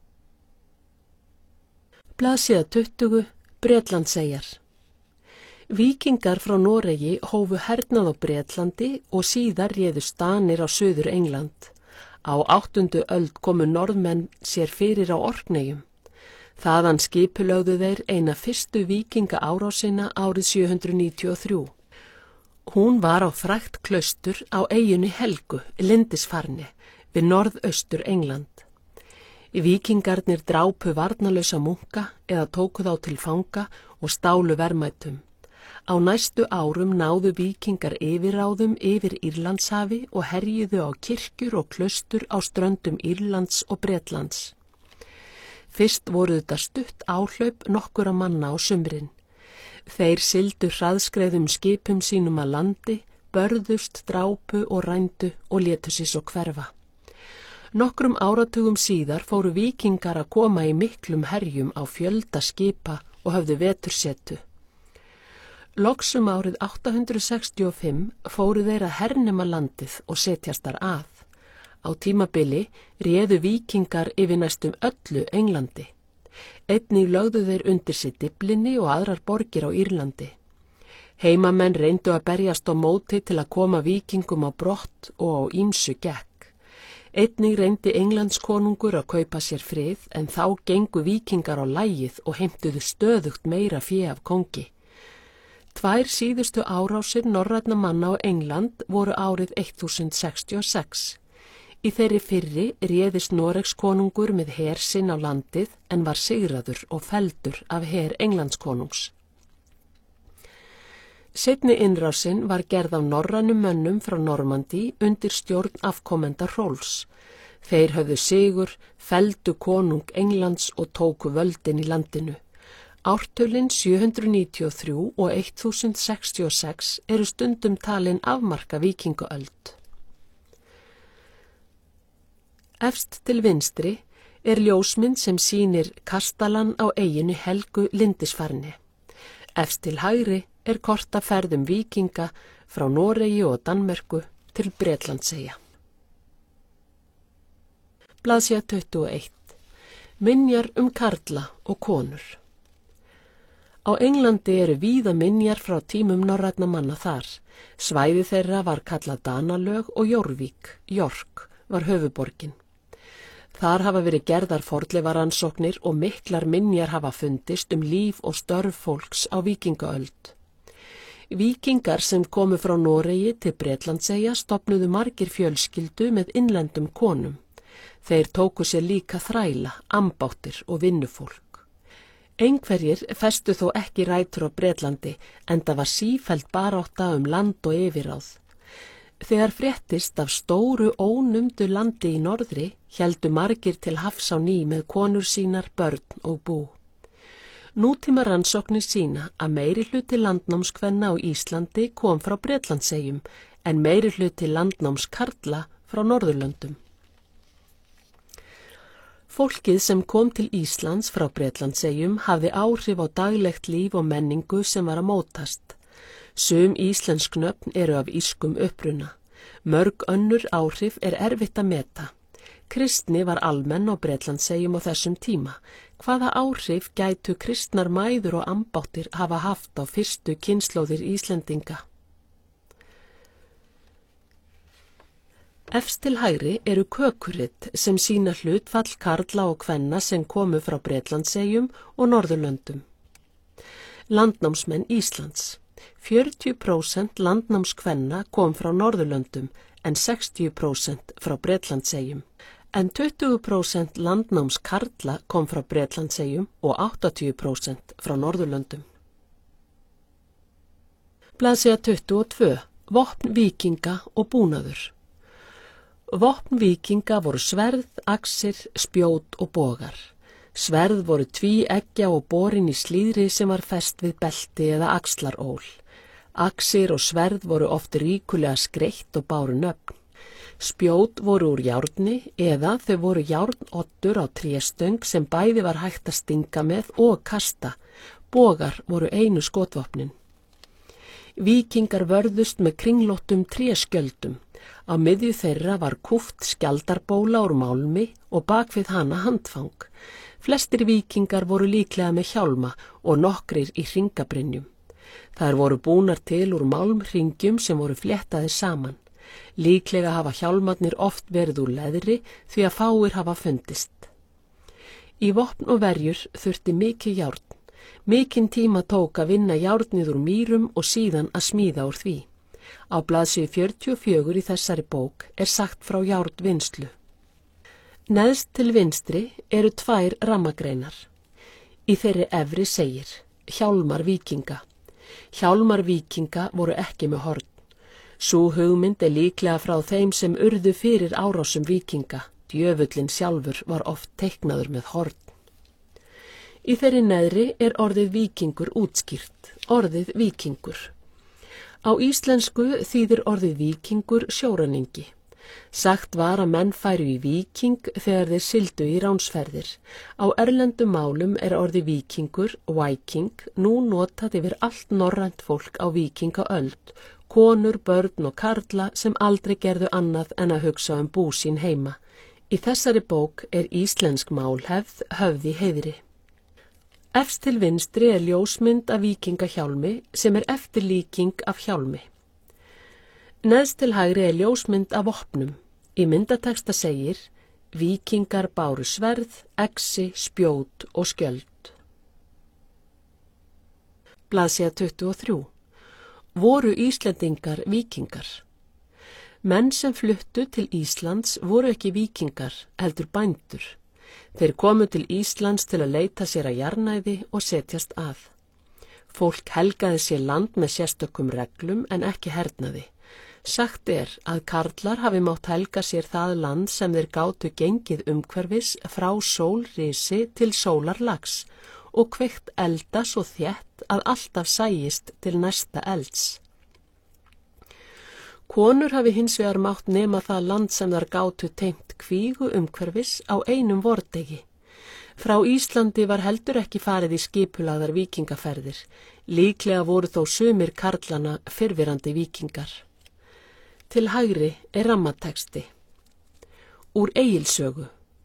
Blaðsíða 20, Bretlandseyjar. Víkingar frá Noregi hófu hernað á Bretlandi og síðar réðust Danir á Suður-England. Á 8. öld komu Norðmenn sér fyrir á Orkneyjum. Þaðan skipulögðu þeir eina fyrstu víkinga árásina árið 793. Hún var á frægt klaustur á eyjunni Helgu, Lindisfarni, við norðaustur England. Víkingarnir drápu varnarlausa munka eða tóku þá til fanga og stálu verðmætum. Á næstu árum náðu víkingar yfirráðum yfir Írlandshafi og herjuðu á kirkjur og klaustur á ströndum Írlands og Bretlands. Fyrst voru þetta stutt áhlaup nokkura manna á sumrin. Þeir sigldu hraðskreiðum skipum sínum að landi, börðust, drápu og rændu og létu sig svo hverfa. Nokkrum áratugum síðar fóru víkingar að koma í miklum herjum á fjölda skipa og höfðu vetursetu. Loksum árið 865 fóru þeir að hernema landið og setjast þar að. Á tímabili réðu víkingar yfir næstum öllu Englandi. Einnig lögðu þeir undir sig Dyflinni og aðrar borgir á Írlandi. Heimamenn reyndu að berjast á móti til að koma víkingum á brott og á ýmsu gekk. Einnig reyndi Englandskonungur að kaupa sér frið en þá gengu víkingar á lagið og heimtuðu stöðugt meira fé af kongi. 2 síðustu árásir norrænna manna á England voru árið 1066. Í þeirri fyrri réðist Noregskonungur með her sinn á landið en var sigraður og felldur af her Englandskonungs. Seinni innrásin var gerð af norrænum mönnum frá Normandí undir stjórn afkomenda Hrólfs. Þeir höfðu sigur, felldu konung Englands og tóku völdin í landinu. Ártölin 793 og 1066 eru stundum talin afmarka víkingaöld. Efst til vinstri ljósmynd sem sýnir kastalan á eyjunni Helgu Lindisfarni. Efst til hægri kort af ferðum víkinga frá Noregi og Danmörku til Bretlandseyja. Blaðsíða 21. Minjar karla og konur. Á Englandi eru víða minjar frá tímum norrænna manna þar. Svæði þeirra var kallað Danalög og Jórvík, York, var höfuborgin. Þar hafa verið gerðar fornleifarannsóknir og miklar minjar hafa fundist líf og störf fólks á víkingaöld. Víkingar sem komu frá Noregi til Bretlandseyja stofnuðu margir fjölskyldu með innlendum konum. Þeir tóku sér líka þræla, ambáttir og vinnufólk. Einhverjir festu þó ekki rætur á Bretlandi, enda var sífelld barátta land og yfirráð. Þegar fréttist af stóru ónumdu landi í norðri, héldu margir til hafs á ný með konur sínar, börn og bú. Nútíma rannsóknir sýna að meirihluti landnámskvenna á Íslandi kom frá Bretlandseyjum, en meirihluti landnámskarla frá Norðurlöndum. Fólkið sem kom til Íslands frá Bretlandseyjum hafði áhrif á daglegt líf og menningu sem var að mótast. Sum íslensk nöfn eru af írskum uppruna. Mörg önnur áhrif erfitt að meta. Kristni var almenn á Bretlandseyjum á þessum tíma. Hvaða áhrif gætu kristnar mæður og ambáttir hafa haft á fyrstu kynslóðir Íslendinga? Efst til hægri eru kökurit sem sýna hlutfall karla og kvenna sem komu frá Bretlandseyjum og Norðurlöndum. Landnámsmenn Íslands. 40% landnámskvenna kom frá Norðurlöndum en 60% frá Bretlandseyjum. En 20% landnámskarla kom frá Bretlandseyjum og 80% frá Norðurlöndum. Blaðsíða 22. Vopn víkinga og búnaður. Vopn víkinga voru sverð, axir, spjót og bogar. Sverð voru tvíeggja og borin í slíðri sem var fest við belti eða axlaról. Axir og sverð voru oft ríkulega skreitt og báru nöfn. Spjót voru úr járni eða þau voru járnoddur á tréstöng sem bæði var hægt að stinga með og kasta. Bogar voru einu skotvopnin. Víkingar vörðust með kringlóttum tréskjöldum. Á miðju þeirra var kúpt skjaldarbóla úr málmi og bak við hana handfang. Flestir víkingar voru líklega með hjálma og nokkrir í hringabrynjum. Þær voru búnar til úr málmhringjum sem voru fléttaðir saman. Líklega hafa hjálmarnir oft verið úr leðri því að fáir hafa fundist. Í vopn og verjur þurfti mikið járn. Mikinn tíma tók að vinna járnið úr mýrum og síðan að smíða úr því. Á blaðsíðu 44 í þessari bók sagt frá járnvinnslu. Neðst til vinstri eru 2 rammagreinar. Í þeirri efri segir hjálmar víkinga. Hjálmar víkinga voru ekki með horn. Sú hugmynd líklega frá þeim sem urðu fyrir árásum víkinga. Djöfullinn sjálfur var oft teiknaður með horn. Í þeirri neðri orðið víkingur útskýrt, orðið víkingur. Á íslensku þýðir orðið víkingur sjóræningi. Sagt var að menn færu í víking þegar þeir sigldu í ránsferðir. Á erlendum málum orðið víkingur, viking, nú notað yfir allt norrænt fólk á víkingaöld, konur, börn og karla sem aldrei gerðu annað en að hugsa bú sín heima. Í þessari bók íslensk málhefð höfð í heiðri. Efst til vinstri ljósmynd af víkingahjálmi sem eftirlíking af hjálmi. Neðst til hægri ljósmynd af vopnum. Í myndateksta segir víkingar báru sverð, exi, spjót og skjöld. Blaðsíða 23. Voru Íslendingar víkingar? Menn sem fluttu til Íslands voru ekki víkingar, heldur bændur. Þeir komu til Íslands til að leita sér að jarðnæði og setjast að. Fólk helgaði sér land með sérstökum reglum en ekki hernaði. Sagt að karlar hafi mátt helga sér það land sem þeir gátu gengið umhverfis frá sólrisi til sólarlags og kveikt elda svo þétt að alltaf sæist til næsta elds. Konur hafi hins vegar mátt nema það land sem þar gátu tengt kvígu umhverfis á einum vordegi. Frá Íslandi var heldur ekki farið í skipulagðar víkingaferðir. Líklega voru þó sumir karlana fyrrverandi víkingar. Til hægri rammateksti. Úr Egilssögu,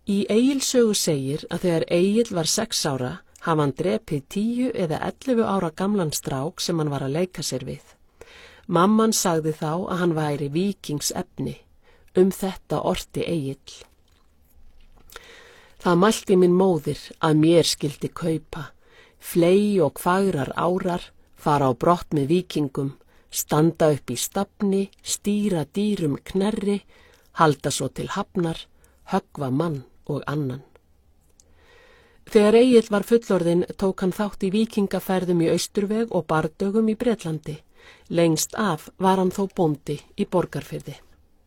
Í Egils sögu segir að þegar Egill var 6 ára hafa hann drepið 10 eða 11 ára gamlan strák sem hann var að leika sér við. Mamman sagði þá að hann væri víkingsefni. Þetta orti Egill. Það mælti minn móðir að mér skildi kaupa, fley og fagrar árar, fara á brott með víkingum, standa upp í stafni, stýra dýrum knerri, halda svo til hafnar, höggva mann og annan. Þegar Egill var fullorðinn tók hann þátt í víkingaferðum í Austurveg og bardögum í Bretlandi. Lengst af var hann þó bóndi í Borgarfirði.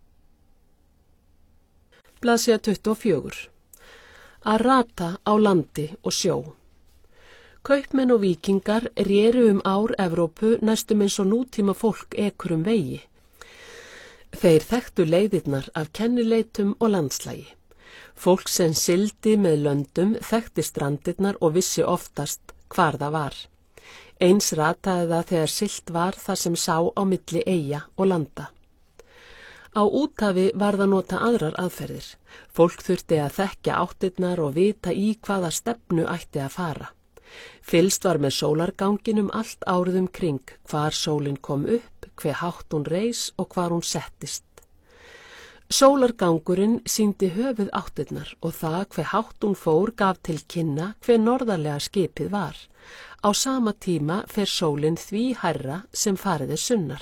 Blaðsíða 24. Að rata á landi og sjó. Kaupmenn og víkingar réru ár Evrópu næstum eins og nútíma fólk ekur vegi. Þeir þekktu leiðirnar af kennileitum og landslægi. Fólk sem sigldi með löndum þekkti strandirnar og vissi oftast hvar það var. Eins rataði það þegar siglt var það sem sá á milli eyja og landa. Á úthafi var það nota aðrar aðferðir. Fólk þurfti að þekkja áttirnar og vita í hvaða stefnu ætti að fara. Fylgst var með sólarganginum allt árið kring, hvar sólin kom upp, hve hátt hún reis og hvar hún settist. Sólargangurinn sýndi höfuð áttirnar og það hve hátt hún fór gaf til kynna hve norðarlega skipið var. Á sama tíma fer sólin því hærra sem farið sunnar.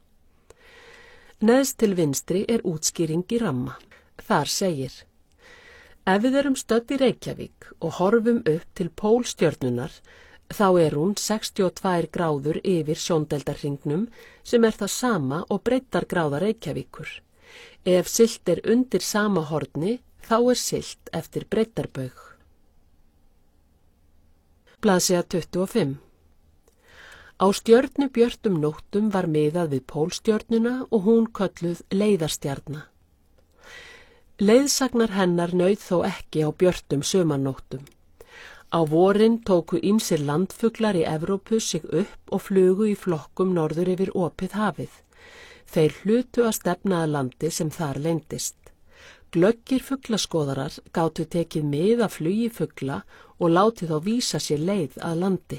Neðst til vinstri útskýring í ramma. Þar segir: ef við erum stödd í Reykjavík og horfum upp til pólstjörnunar, þá hún 62 gráður yfir sjóndeildarhringnum sem það sama og breiddargráða Reykjavíkur. Ef siglt undir sama horni, þá siglt eftir breiddarbaug. Blaðsíða 25. Á stjörnubjörtum nóttum var miðað við pólstjörnuna og hún kölluð leiðarstjarna. Leiðsagnar hennar naut þó ekki á björtum sumannóttum. Á vorin tóku ýmsir landfuglar í Evrópu sig upp og flugu í flokkum norður yfir opið hafið. Þeir hlutu að stefna að landi sem þar leyndist. Glöggir fuglaskoðarar gátu tekið mið af flugi fugla og látið þá vísa sér leið að landi.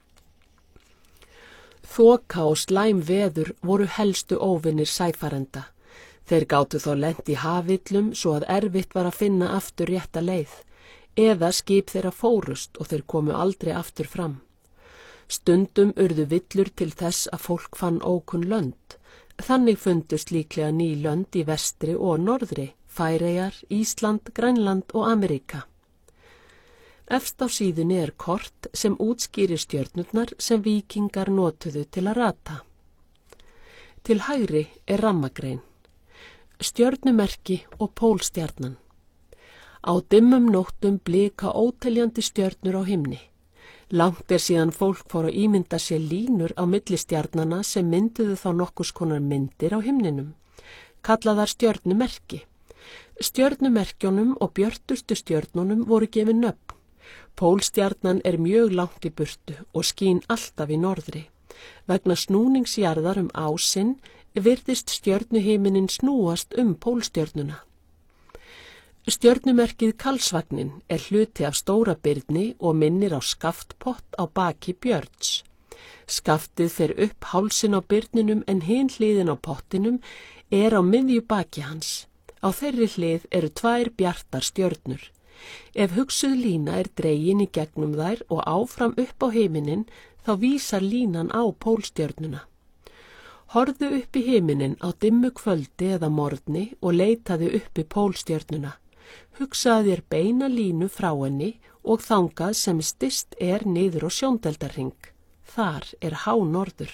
Þoka og slæm veður voru helstu óvinir sæfarenda. Þeir gátu þá lent í hafillum svo að erfitt var að finna aftur rétta leið, eða skip þeirra fórust og þeir komu aldrei aftur fram. Stundum urðu villur til þess að fólk fann ókunn lönd. Þannig fundust líklega ný lönd í vestri og norðri, Færeyjar, Ísland, Grænland og Ameríka. Efst á síðunni kort sem útskýrir stjörnurnar sem víkingar notuðu til að rata. Til hægri rammagrein, stjörnumerki og pólstjarnan. Á dimmum nóttum blika óteljandi stjörnur á himni. Langt síðan fólk fór að ímynda sér línur á milli stjarnana sem mynduðu þá nokkurs konar myndir á himninum. Kallaðar stjörnumerki. Stjörnumerkjónum og björtustu stjörnunum voru gefin nöfn. Pólstjarnan mjög langt í burtu og skín alltaf í norðri. Vegna snúningsjarðar ásinn virðist stjörnuhiminin snúast pólstjörnuna. Stjörnumerkið Karlsvagnin hluti af stóra birni og minnir á skaftpott á baki björns. Skaftið fer upp hálsin á birninum en hin hliðin á pottinum á miðju baki hans. Á þeirri hlið eru 2 bjartar stjörnur. Ef hugsuð lína dregin í gegnum þær og áfram upp á himinin, þá vísar línan á pólstjörnuna. Horfðu upp í himinin á dimmu kvöldi eða morgni og leitaðu uppi pólstjörnuna. Hugsaðu þér beina línu frá henni og þangað sem styst niður á sjóndeildarhring. Þar hánorður.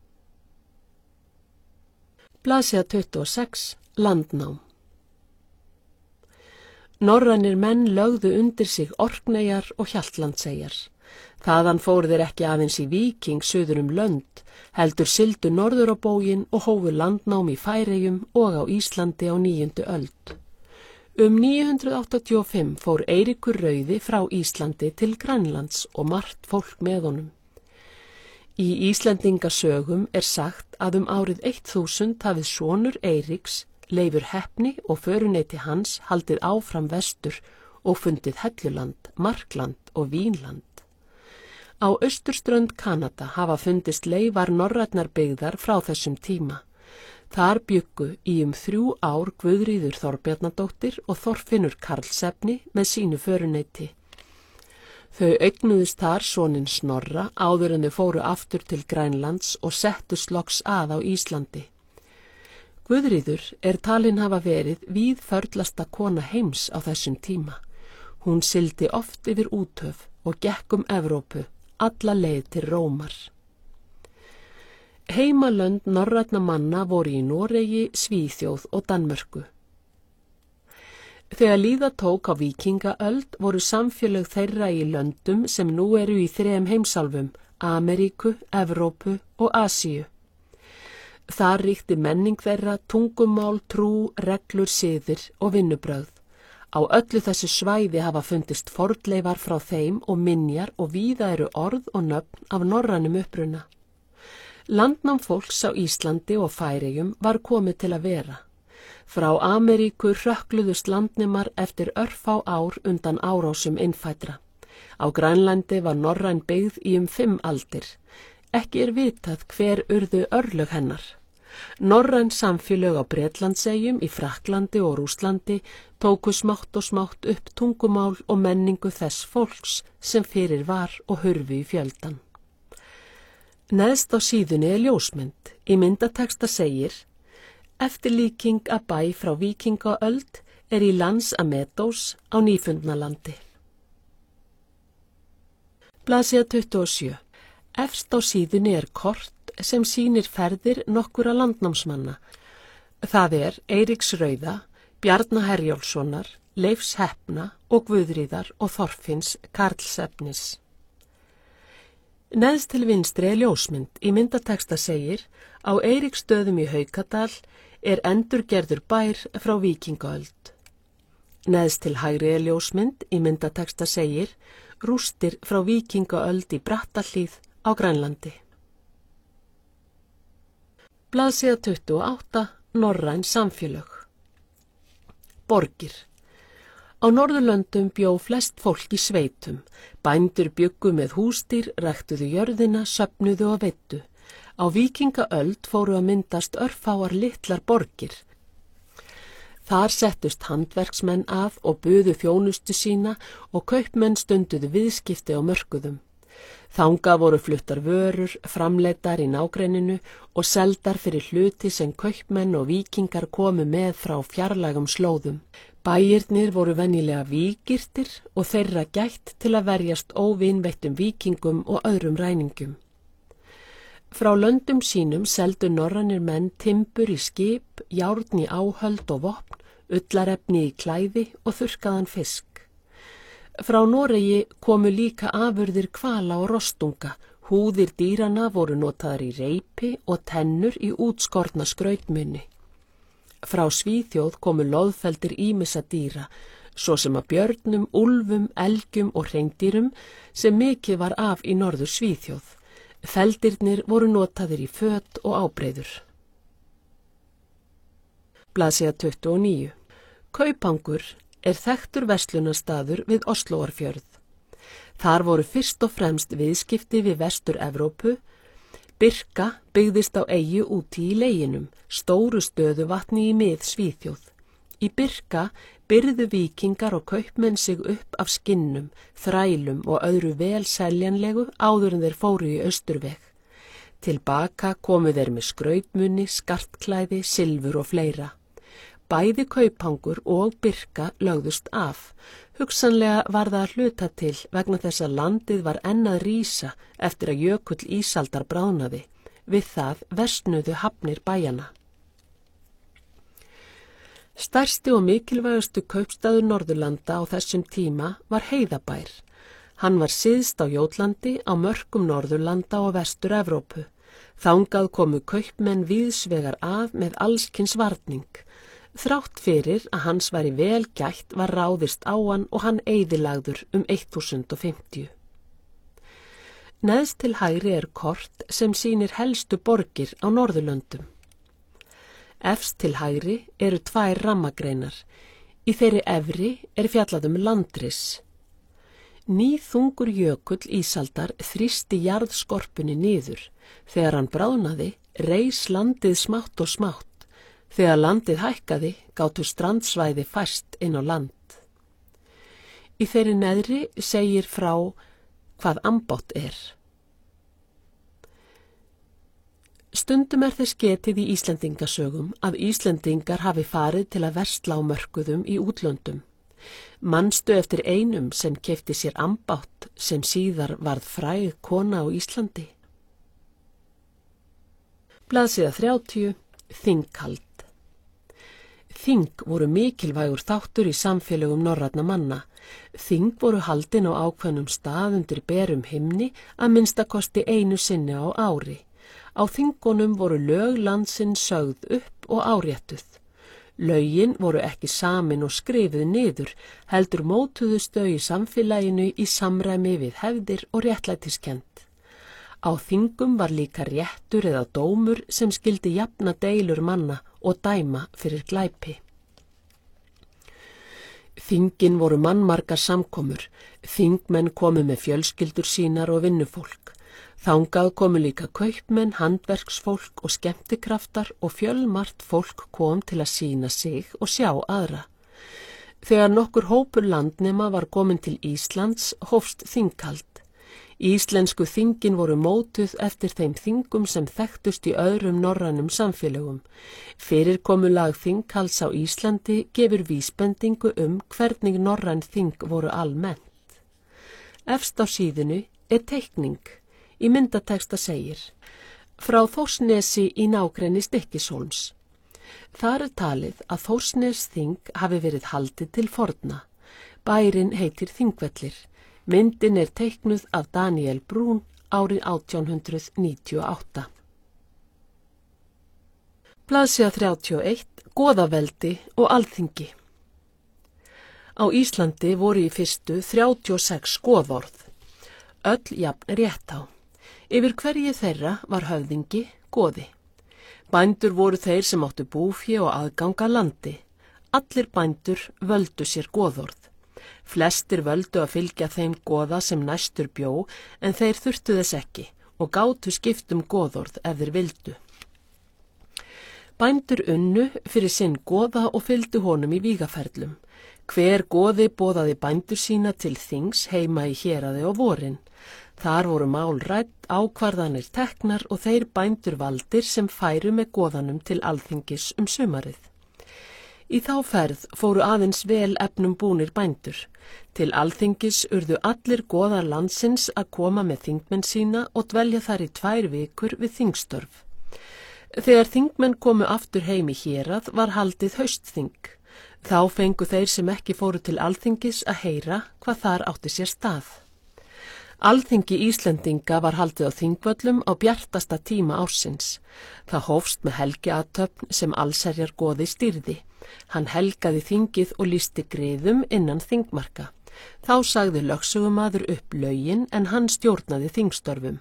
Blaðsíða 26. Landnám. Norrænir menn lögðu undir sig Orkneyjar og Hjaltlandseyjar. Þaðan fóru þeir ekki aðeins í víking suður lönd, heldur sigldu norður á bóginn og hófu landnám í Færeyjum og á Íslandi á 9. öld. 985 fór Eiríkur rauði frá Íslandi til Grænlands og margt fólk með honum. Í Íslendingasögum sagt að árið 1000 hafið sonur Eiríks, Leifur heppni og föruneyti hans haldið áfram vestur og fundið Helluland, Markland og Vínland. Á austurströnd Kanada hafa fundist leifar norrænnar byggðar frá þessum tíma. Þar bjuggu í 3 ár Guðríður Þorbjarnardóttir og Þorfinnur Karlsefni með sínu föruneyti. Þau eignuðust þar soninn Snorra áður en þau fóru aftur til Grænlands og settust loks að á Íslandi. Guðríður talin hafa verið víðförlasta kona heims á þessum tíma. Hún sigldi oft yfir úthöf og gekk Evrópu, alla leið til Rómar. Heimalönd norrænna manna voru í Noregi, Svíþjóð og Danmörku. Þegar líða tók á víkingaöld voru samfélög þeirra í löndum sem nú eru í 3 heimsálfum, Ameríku, Evrópu og Asíu. Þar ríkti menning þeirra, tungumál, trú, reglur, siðir og vinnubrögð. Á öllu þessu svæði hafa fundist fornleifar frá þeim og minjar og víða eru orð og nöfn af norrænum uppruna. Landnám fólks á Íslandi og Færeyjum var komið til að vera. Frá Ameríku hrökkluðust landnemar eftir örfá ár undan árásum innfædra. Á Grænlandi var norræn byggð í 5 aldir. Ekki vitað hver urðu örlög hennar. Norræn samfélög á Bretlandseyjum, í Frakklandi og Rússlandi tóku smátt og smátt upp tungumál og menningu þess fólks sem fyrir var og hurfu í fjöldan. Neðst á síðunni ljósmynd. Í myndatexta segir: Eftirlíking að bæ frá víkingaöld í lands Ametós á Nýfundnalandi. Blaðsíða 27. Efst á síðunni kort sem sýnir ferðir nokkura landnámsmanna. Það Eiríks rauða, Bjarna Herjólfssonar, Leifs Heppna og Guðríðar og Þorfinns Karlsefnis. Neðst til vinstri ljósmynd. Í myndatexta segir: Á Eiríksstöðum í Haukadal endurgerður bær frá víkingaöld. Neðst til hægri ljósmynd. Í myndatexta segir: Rústir frá víkingaöld í Brattahlíð á Grænlandi. Blaðsíða 28. Norræn samfélög. Borgir. Á Norðurlöndum bjó flest fólk í sveitum. Bændur bjuggu með húsdýr, ræktuðu jörðina, söfnuðu og veiddu. Á víkingaöld fóru að myndast örfáar litlar borgir. Þar settust handverksmenn að og buðu þjónustu sína og kaupmenn stunduðu viðskipti á mörkuðum. Þangað voru fluttar vörur, framleiddar í nágrenninu og seldar fyrir hluti sem kaupmenn og víkingar komu með frá fjarlægum slóðum. Bæirnir voru venjulega vígirtir og þeirra gætt til að verjast óvinveittum víkingum og öðrum ræningum. Frá löndum sínum seldu norrænir menn timbur í skip, járn í áhöld og vopn, ullarefni í klæði og þurrkaðan fisk. Frá Noregi komu líka afurðir hvala og rostunga, húðir dýrana voru notaðar í reipi og tennur í útskorna skrautmunni. Frá Svíþjóð komu loðfeldir ýmissa dýra, svo sem að björnum, úlfum, elgjum og hreindýrum sem mikið var af í norður Svíþjóð. Feldirnir voru notaðir í föt og ábreiður. Blaðsíða 29. Kaupangur þekktur verslunarstaður við Oslóarfjörð. Þar voru fyrst og fremst viðskipti við Vestur-Evrópu. Birka byggðist á eyju úti í leginum, stóru stöðuvatni í mið-Svíþjóð. Í Birka byrðu víkingar og kaupmenn sig upp af skinnum, þrælum og öðru vel seljanlegu áður en þeir fóru í austurveg. Tilbaka komu þeir með skrautmunni, skartklæði, silfur og fleira. Bæði kaupangur og Birka lögðust af. Hugsanlega var það að hluta til vegna þess að landið var enn að rísa eftir að jökull ísaldar bráðnaði. Við það versnuðu hafnir bæjana. Stærsti og mikilvægustu kaupstaður Norðurlanda á þessum tíma var Heiðabær. Hann var syðst á Jótlandi á mörkum Norðurlanda og Vestur-Evrópu. Þangað komu kaupmenn víðsvegar að með allskyns varning. Þrátt fyrir að hans væri vel gætt var ráðist á hann og hann eyðilagður 1050. Neðst til hægri kort sem sýnir helstu borgir á Norðurlöndum. Efst til hægri eru 2 rammagreinar. Í þeirri efri fjallað landris. Þungur jökull ísaldar þrýsti jarðskorpunni niður. Þegar hann bráðnaði, reis landið smátt og smátt. Þegar landið hækkaði, gátu strandsvæði fæst inn á land. Í þeirri neðri segir frá hvað ambátt Stundum þess getið í Íslendingasögum að Íslendingar hafi farið til að versla á mörkuðum í útlöndum. Manstu eftir einum sem keypti sér ambátt sem síðar varð fræg kona á Íslandi? Blaðsíða 30, Þinghald. Þing voru mikilvægur þáttur í samfélögum norrænna manna. Þing voru haldin á ákveðnum stað undir berum himni að minnstakosti einu sinni á ári. Á þingunum voru lög landsins sögð upp og áréttuð. Lögin voru ekki samin og skrifuð niður, heldur mótuðust þau í samfélaginu í samræmi við hefðir og réttlætiskennd. Á þingum var líka réttur eða dómur sem skyldi jafna deilur manna og dæma fyrir glæpi. Þingin voru mannmargar samkomur, þingmenn komu með fjölskyldur sínar og vinnufólk. Þangað komu líka kaupmenn, handverksfólk og skemmtikraftar og fjölmargt fólk kom til að sýna sig og sjá aðra. Þegar nokkur hópur landnema var komin til Íslands hófst þinghald. Íslensku þingin voru mótuð eftir þeim þingum sem þekktust í öðrum norrænum samfélögum. Fyrirkomulag þinghalds á Íslandi gefur vísbendingu hvernig norræn þing voru almennt. Efst á síðunni teikning. Í myndatexta segir: frá Þórsnesi í nágrenni Stykkishólms. Þar talið að Þórsnesþing hafi verið haldið til forna. Bærinn heitir Þingvellir. Myndin teiknuð af Daniel Brún árið 1898. Blaðsíða 31, Goðaveldi og Alþingi. Á Íslandi voru í fyrstu 36 goðorð, öll jafn réttá. Yfir hverju þeirra var höfðingi, goði. Bændur voru þeir sem áttu búfé og aðganga landi. Allir bændur völdu sér goðorð. Flestir völdu að fylgja þeim goða sem næstur bjó, en þeir þurftu þess ekki og gátu skiptum goðorð ef þeir vildu. Bændur unnu fyrir sinn goða og fylgdu honum í vígaferlum. Hver goði boðaði bændur sína til þings heima í héraði á vorin. Þar voru mál rædd, ákvarðanir teknar og þeir bændur valdir sem færu með goðanum til alþingis sumarið. Í þá ferð fóru aðeins vel efnum búnir bændur. Til alþingis urðu allir goðar landsins að koma með þingmenn sína og dvelja þar í 2 vikur við þingstörf. Þegar þingmenn komu aftur heim í hérað var haldið haustþing. Þá fengu þeir sem ekki fóru til alþingis að heyra hvað þar átti sér stað. Alþingi Íslendinga var haldið á Þingvöllum á bjartasta tíma ársins. Það hófst með helgiathöfn sem allsherjar goði stýrði. Hann helgaði þingið og lýsti griðum innan þingmarka. Þá sagði lögsögumaður upp lögin en hann stjórnaði þingstörfum.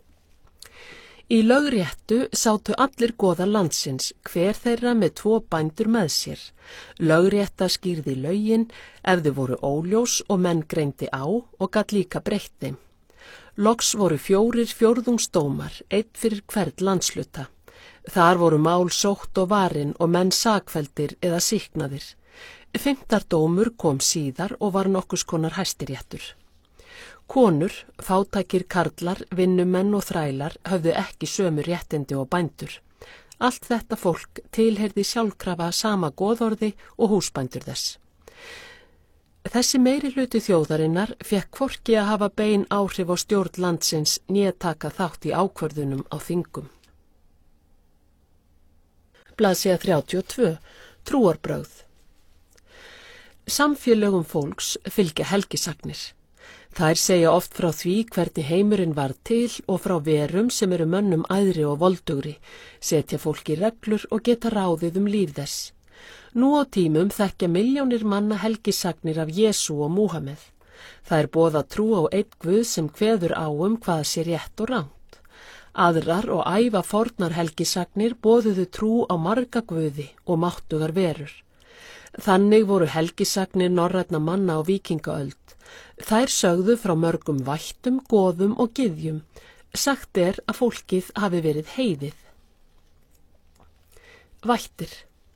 Í lögréttu sátu allir goðar landsins, hver þeirra með 2 bændur með sér. Lögrétta skýrði lögin ef þau voru óljós og menn greindi á og gat líka breytt þeim. Loks voru 4 fjórðungsdómar, 1 fyrir hvern landsluta. Þar voru mál sótt og varin og menn sakfelldir eða sýknaðir. 5. dómur kom síðar og var nokkurs konar hæstiréttur. Konur, fátækir karlar, vinnumenn og þrælar höfðu ekki sömu réttindi og bændur. Allt þetta fólk tilheyrði sjálfkrafa sama goðorði og húsbændur þess. Þessi meiri hluti þjóðarinnar fekk hvorki að hafa bein áhrif á stjórn landsins né taka þátt í ákvörðunum á þingum. Blaðsíða 32, Trúarbrögð. Samfélögum fólks fylgja helgisagnir. Þær segja oft frá því hvernig heimurinn var til og frá verum sem eru mönnum æðri og voldugri, setja fólki reglur og geta ráðið líf þess. Nú á tímum þekkja milljónir manna helgisagnir af Jesú og Múhameð. Það boða trú á einn Guð sem kveður á hvað sé rétt og rangt. Aðrar og æva fornar helgisagnir boðuðu trú á marga guði og máttugar verur. Þannig voru helgisagnir norrænna manna á víkingaöld. Þær sögðu frá mörgum vættum, goðum og gyðjum. Sagt að fólkið hafi verið heiðið. Vættir.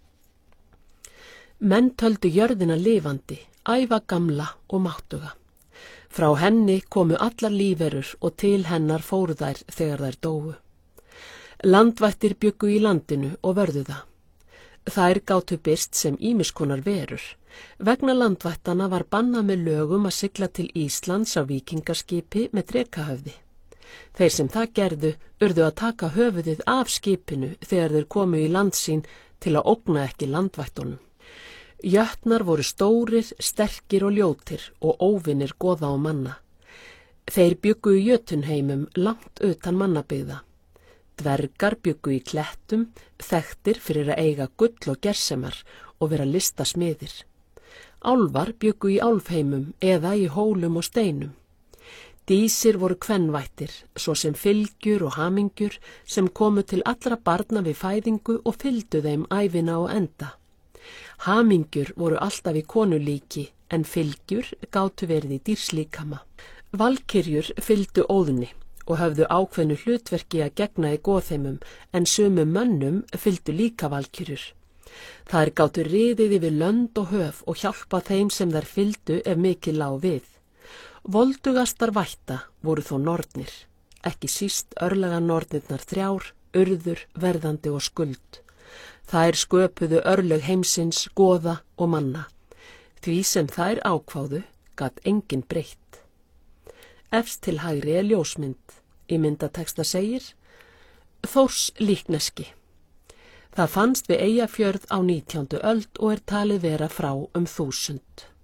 Menn töldu jörðina lifandi, æva gamla og máttuga. Frá henni komu allar lífverur og til hennar fóru þær þegar þær dóu. Landvættir bjuggu í landinu og vörðu það. Þær gátu birst sem ýmiskonar verur. Vegna landvættana var bannað með lögum að sigla til Íslands á víkingaskipi með drekahöfði. Þeir sem það gerðu urðu að taka höfuðið af skipinu þegar þeir komu í land sín til að ógna ekki landvættunum. Jötnar voru stórir, sterkir og ljótir og óvinir goða og manna. Þeir bjuggu í jötunheimum langt utan mannabyggða. Dvergar bjuggu í klettum, þekktir fyrir að eiga gull og gersemar og vera listasmiðir. Álfar bjuggu í álfheimum eða í hólum og steinum. Dísir voru kvenvættir, svo sem fylgjur og hamingjur sem komu til allra barna við fæðingu og fylgdu þeim ævina og enda. Hamingjur voru alltaf í konulíki en fylgjur gátu verið í dýrslíkama. Valkyrjur fylgdu Óðni og höfðu ákveðnu hlutverki að gegna í goðheimum en sumum mönnum fylgdu líka valkyrjur. Þær gátu riðið yfir lönd og höf og hjálpa þeim sem þær fylgdu ef mikið lá við. Voldugastar vætta voru þó nornir, ekki síst örlaga nornirnar þrjár, urður, verðandi og skuld. Þær sköpuðu örlög heimsins, goða og manna. Því sem þær ákváðu gat enginn breytt. Efst til hægri ljósmynd. Í myndatexta segir: Þórs líkneski. Það fannst við Eyjafjörð á 19. öld og talið vera frá 1000.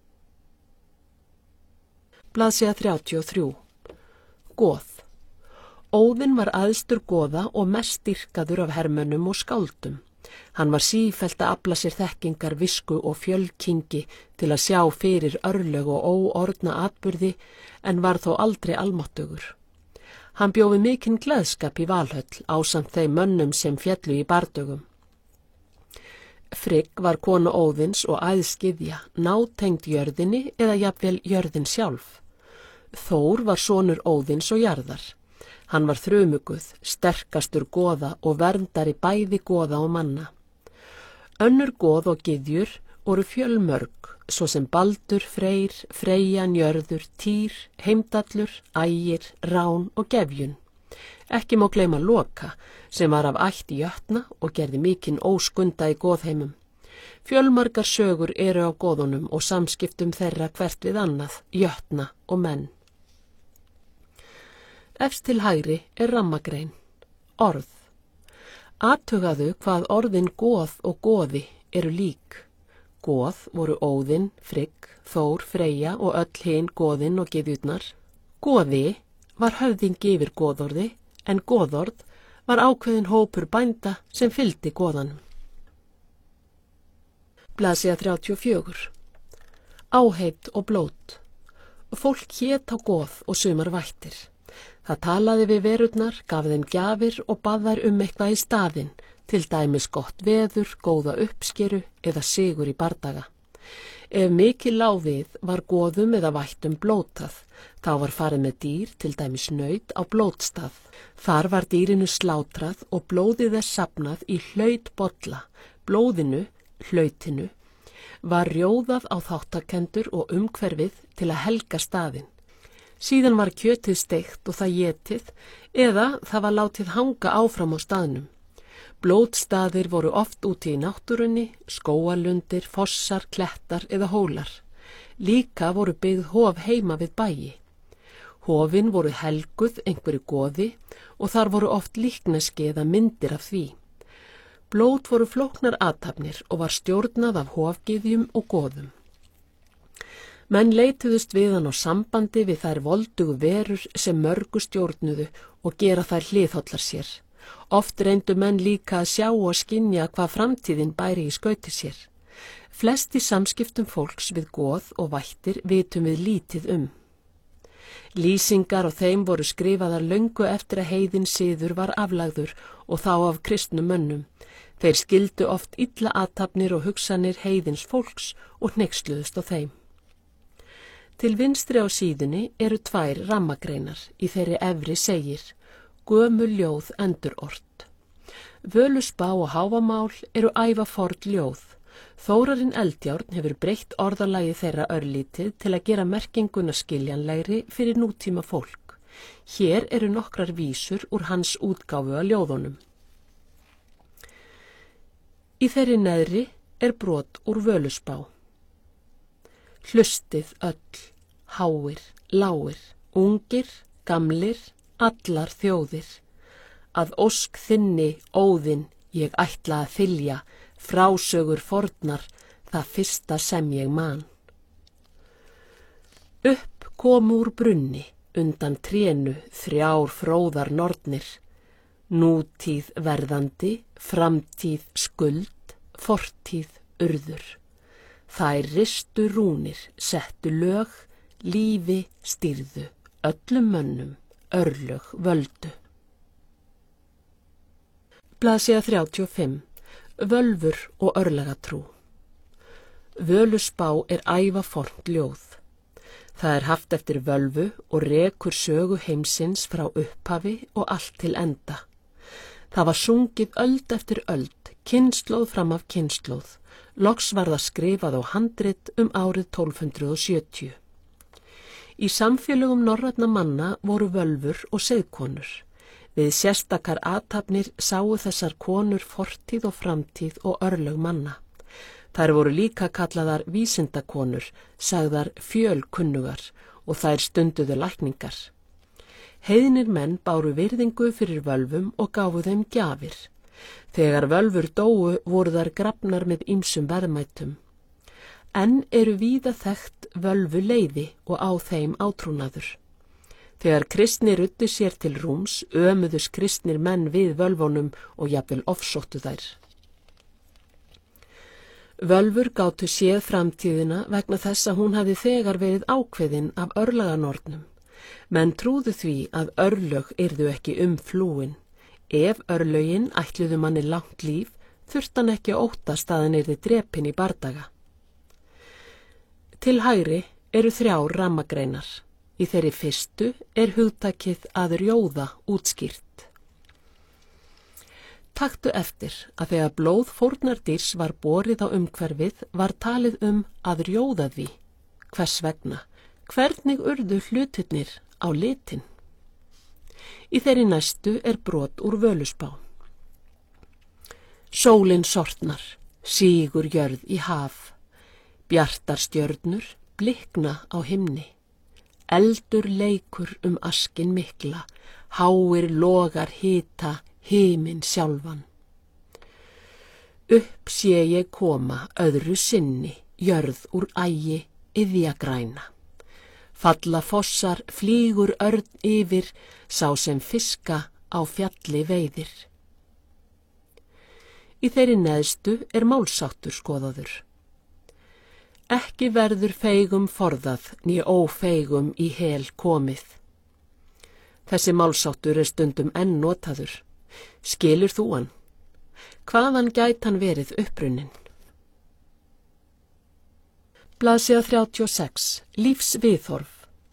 Blaðsíða 33. Goð. Óðinn var æðstur goða og mest dýrkaður af hermönnum og skáldum. Hann var sífellt að afla sér þekkingar, visku og fjölkingi til að sjá fyrir örlög og óorðna atburði en var þó aldrei almáttugur. Hann bjó við mikinn gleðskap í Valhöll ásamt þeim mönnum sem féllu í bardögum. Frigg var kona Óðins og æðsgyðja, nátengd jörðinni eða jafnvel jörðin sjálf. Þór var sonur Óðins og jarðar. Hann var þrumuguð, sterkastur goða og verndari bæði goða og manna. Önnur goð og gyðjur voru fjölmörg, svo sem Baldur, Freyr, Freyja, Njörður, Týr, Heimdallur, Ægir, Rán og Gefjun. Ekki má gleyma Loka, sem var af ætt jötna og gerði mikinn óskunda í goðheimum. Fjölmargar sögur eru á goðunum og samskiptum þeirra hvert við annað, jötna og menn. Efst til hægri rammagrein. Orð. Athugaðu hvað orðin goð og goði eru lík. Goð voru Óðinn, Frigg, Þór, Freyja og öll hin goðin og gyðjurnar. Goði var höfðingi yfir goðorði, en goðorð var ákveðin hópur bænda sem fylgdi goðanum. Blaðsíða 34. Áheit og blót. Fólk hét á goð og sumar vættir. Það talaði við verurnar, gaf þeim gjafir og bað þær eitthvað í staðinn, til dæmis gott veður, góða uppskeru eða sigur í bardaga. Ef mikið lá við var goðum eða vættum blótað, þá var farið með dýr, til dæmis naut, á blótstað. Þar var dýrinu slátrað og blóðið þess safnað í hlautbolla. Blóðinu, hlautinu, var rjóðað á þáttakendur og umhverfið til að helga staðinn. Síðan var kjötið steikt og það étið eða það var látið hanga áfram á staðnum. Blótstaðir voru oft úti í náttúrunni, skógarlundir, fossar, klettar eða hólar. Líka voru byggð hof heima við bæi. Hofin voru helguð einhverju goði og þar voru oft líkneski eða myndir af því. Blót voru flóknar athafnir og var stjórnað af hofgyðjum og goðum. Menn leituðust við hann á sambandi við þær voldugu verur sem mörgu stjórnuðu og gera þær hliðhollar sér. Oft reyndu menn líka að sjá og skynja hvað framtíðin bæri í skauti sér. Flest í samskiptum fólks við goð og vættir vitum við lítið um. Lýsingar á þeim voru skrifaðar löngu eftir að heiðinn siður var aflagður og þá af kristnum mönnum. Þeir skildu oft illa athafnir og hugsanir heiðins fólks og hneyksluðust á þeim. Til vinstri á síðunni eru 2 rammagreinar, í þeirri efri segir: gömul ljóð endurort. Völuspá og Hávamál eru ævaforn ljóð. Þórarinn Eldjárn hefur breytt orðalagi þeirra örlítið til að gera merkinguna skiljanlegri fyrir nútíma fólk. Hér eru nokkrar vísur úr hans útgáfu að ljóðunum. Í þeirri neðri er brot úr Völuspá. Hlustið öll, háir, lágir, ungir, gamlir, allar þjóðir. Að ósk þinni, Óðinn, ég ætla að þylja, frásögur fornar, það fyrsta sem ég man. Upp kom úr brunni, undan trénu 3 fróðar nornir. Nútíð verðandi, framtíð skuld, fortíð urður. Þær ristu rúnir, settu lög, lífi stýrðu, öllum mönnum, örlög völdu. Blaðsíða 35. Völvur og örlagatrú. Völuspá er ævafornt ljóð. Það er haft eftir völvu og rekur sögu heimsins frá upphafi og allt til enda. Það var sungið öld eftir öld, kynslóð fram af kynslóð. Loks var það skrifað á handrit árið 1270. Í samfélögum norrænna manna voru völvur og seiðkonur. Við sérstakar athafnir sáu þessar konur fortíð og framtíð og örlög manna. Þær voru líka kallaðar vísindakonur, sagðar fjölkunnugar og þær stunduðu lækningar. Heiðnir menn báru virðingu fyrir völvum og gáfu þeim gjafir. Þegar völvur dóu voru þær grafnar með ýmsum verðmætum. Enn eru víða þekkt völvu leiði og á þeim átrúnaður. Þegar kristni ruddu sér til rúms, ömuðust kristnir menn við völvunum og jafnvel ofsóttu þær. Völvur gátu séð framtíðina vegna þess að hún hafði þegar verið ákveðin af örlaganornum. Menn trúðu því að örlög yrðu ekki flúin. Ef örlögin ætluðu manni langt líf, þurfti hann ekki að óttast að hann yrði drepinn í bardaga. Til hægri eru 3 rammagreinar. Í þeirri fyrstu er hugtakið að rjóða útskýrt. Taktu eftir að þegar blóð fórnardýrs var borið á umhverfið var talið að rjóða því. Hvers vegna? Hvernig urðu hlutirnir á litin? Í þeirri næstu er brot úr Völuspá. Sólin sortnar, sígur jörð í haf. Bjartar stjörnur blikna á himni. Eldur leikur askin mikla, háir logar hita himinn sjálfan. Upp sé ég koma öðru sinni, jörð úr ægi, iðja græna. Falla fossar, flýgur örn yfir, sá sem fiska á fjalli veiðir. Í þeirri neðstu er málsáttur skoðaður. Ekki verður feigum forðað, né ófeigum í hel komið. Þessi málsáttur er stundum enn notaður. Skilur þú hann? Hvaðan gæti hann verið upprunnin? Blaðsíða 36. Lífsviðhorf.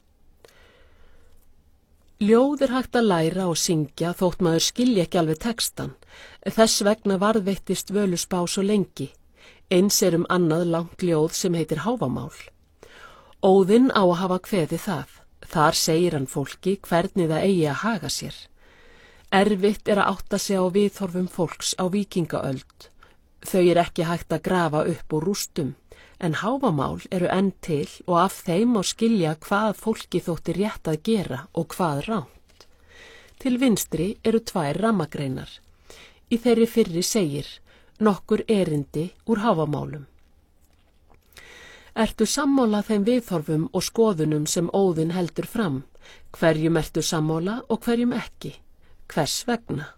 Ljóð er hægt að læra og syngja þótt maður skilji ekki alveg textan. Þess vegna varðveittist Völuspá svo lengi. Eins er annað langt ljóð sem heitir Hávamál. Óðinn á að hafa kveðið það. Þar segir hann fólki hvernig það eigi að haga sér. Erfitt er að átta sig á viðhorfum fólks á víkingaöld. Þau er ekki hægt að grafa upp úr rústum, en Hávamál eru enn til og af þeim má skilja hvað fólki þótti rétt að gera og hvað rangt. Til vinstri eru 2 rammagreinar. Í þeirri fyrri segir: nokkur erindi úr Hávamálum. Ertu sammála þeim viðhorfum og skoðunum sem Óðinn heldur fram? Hverjum ertu sammála og hverjum ekki? Hvers vegna?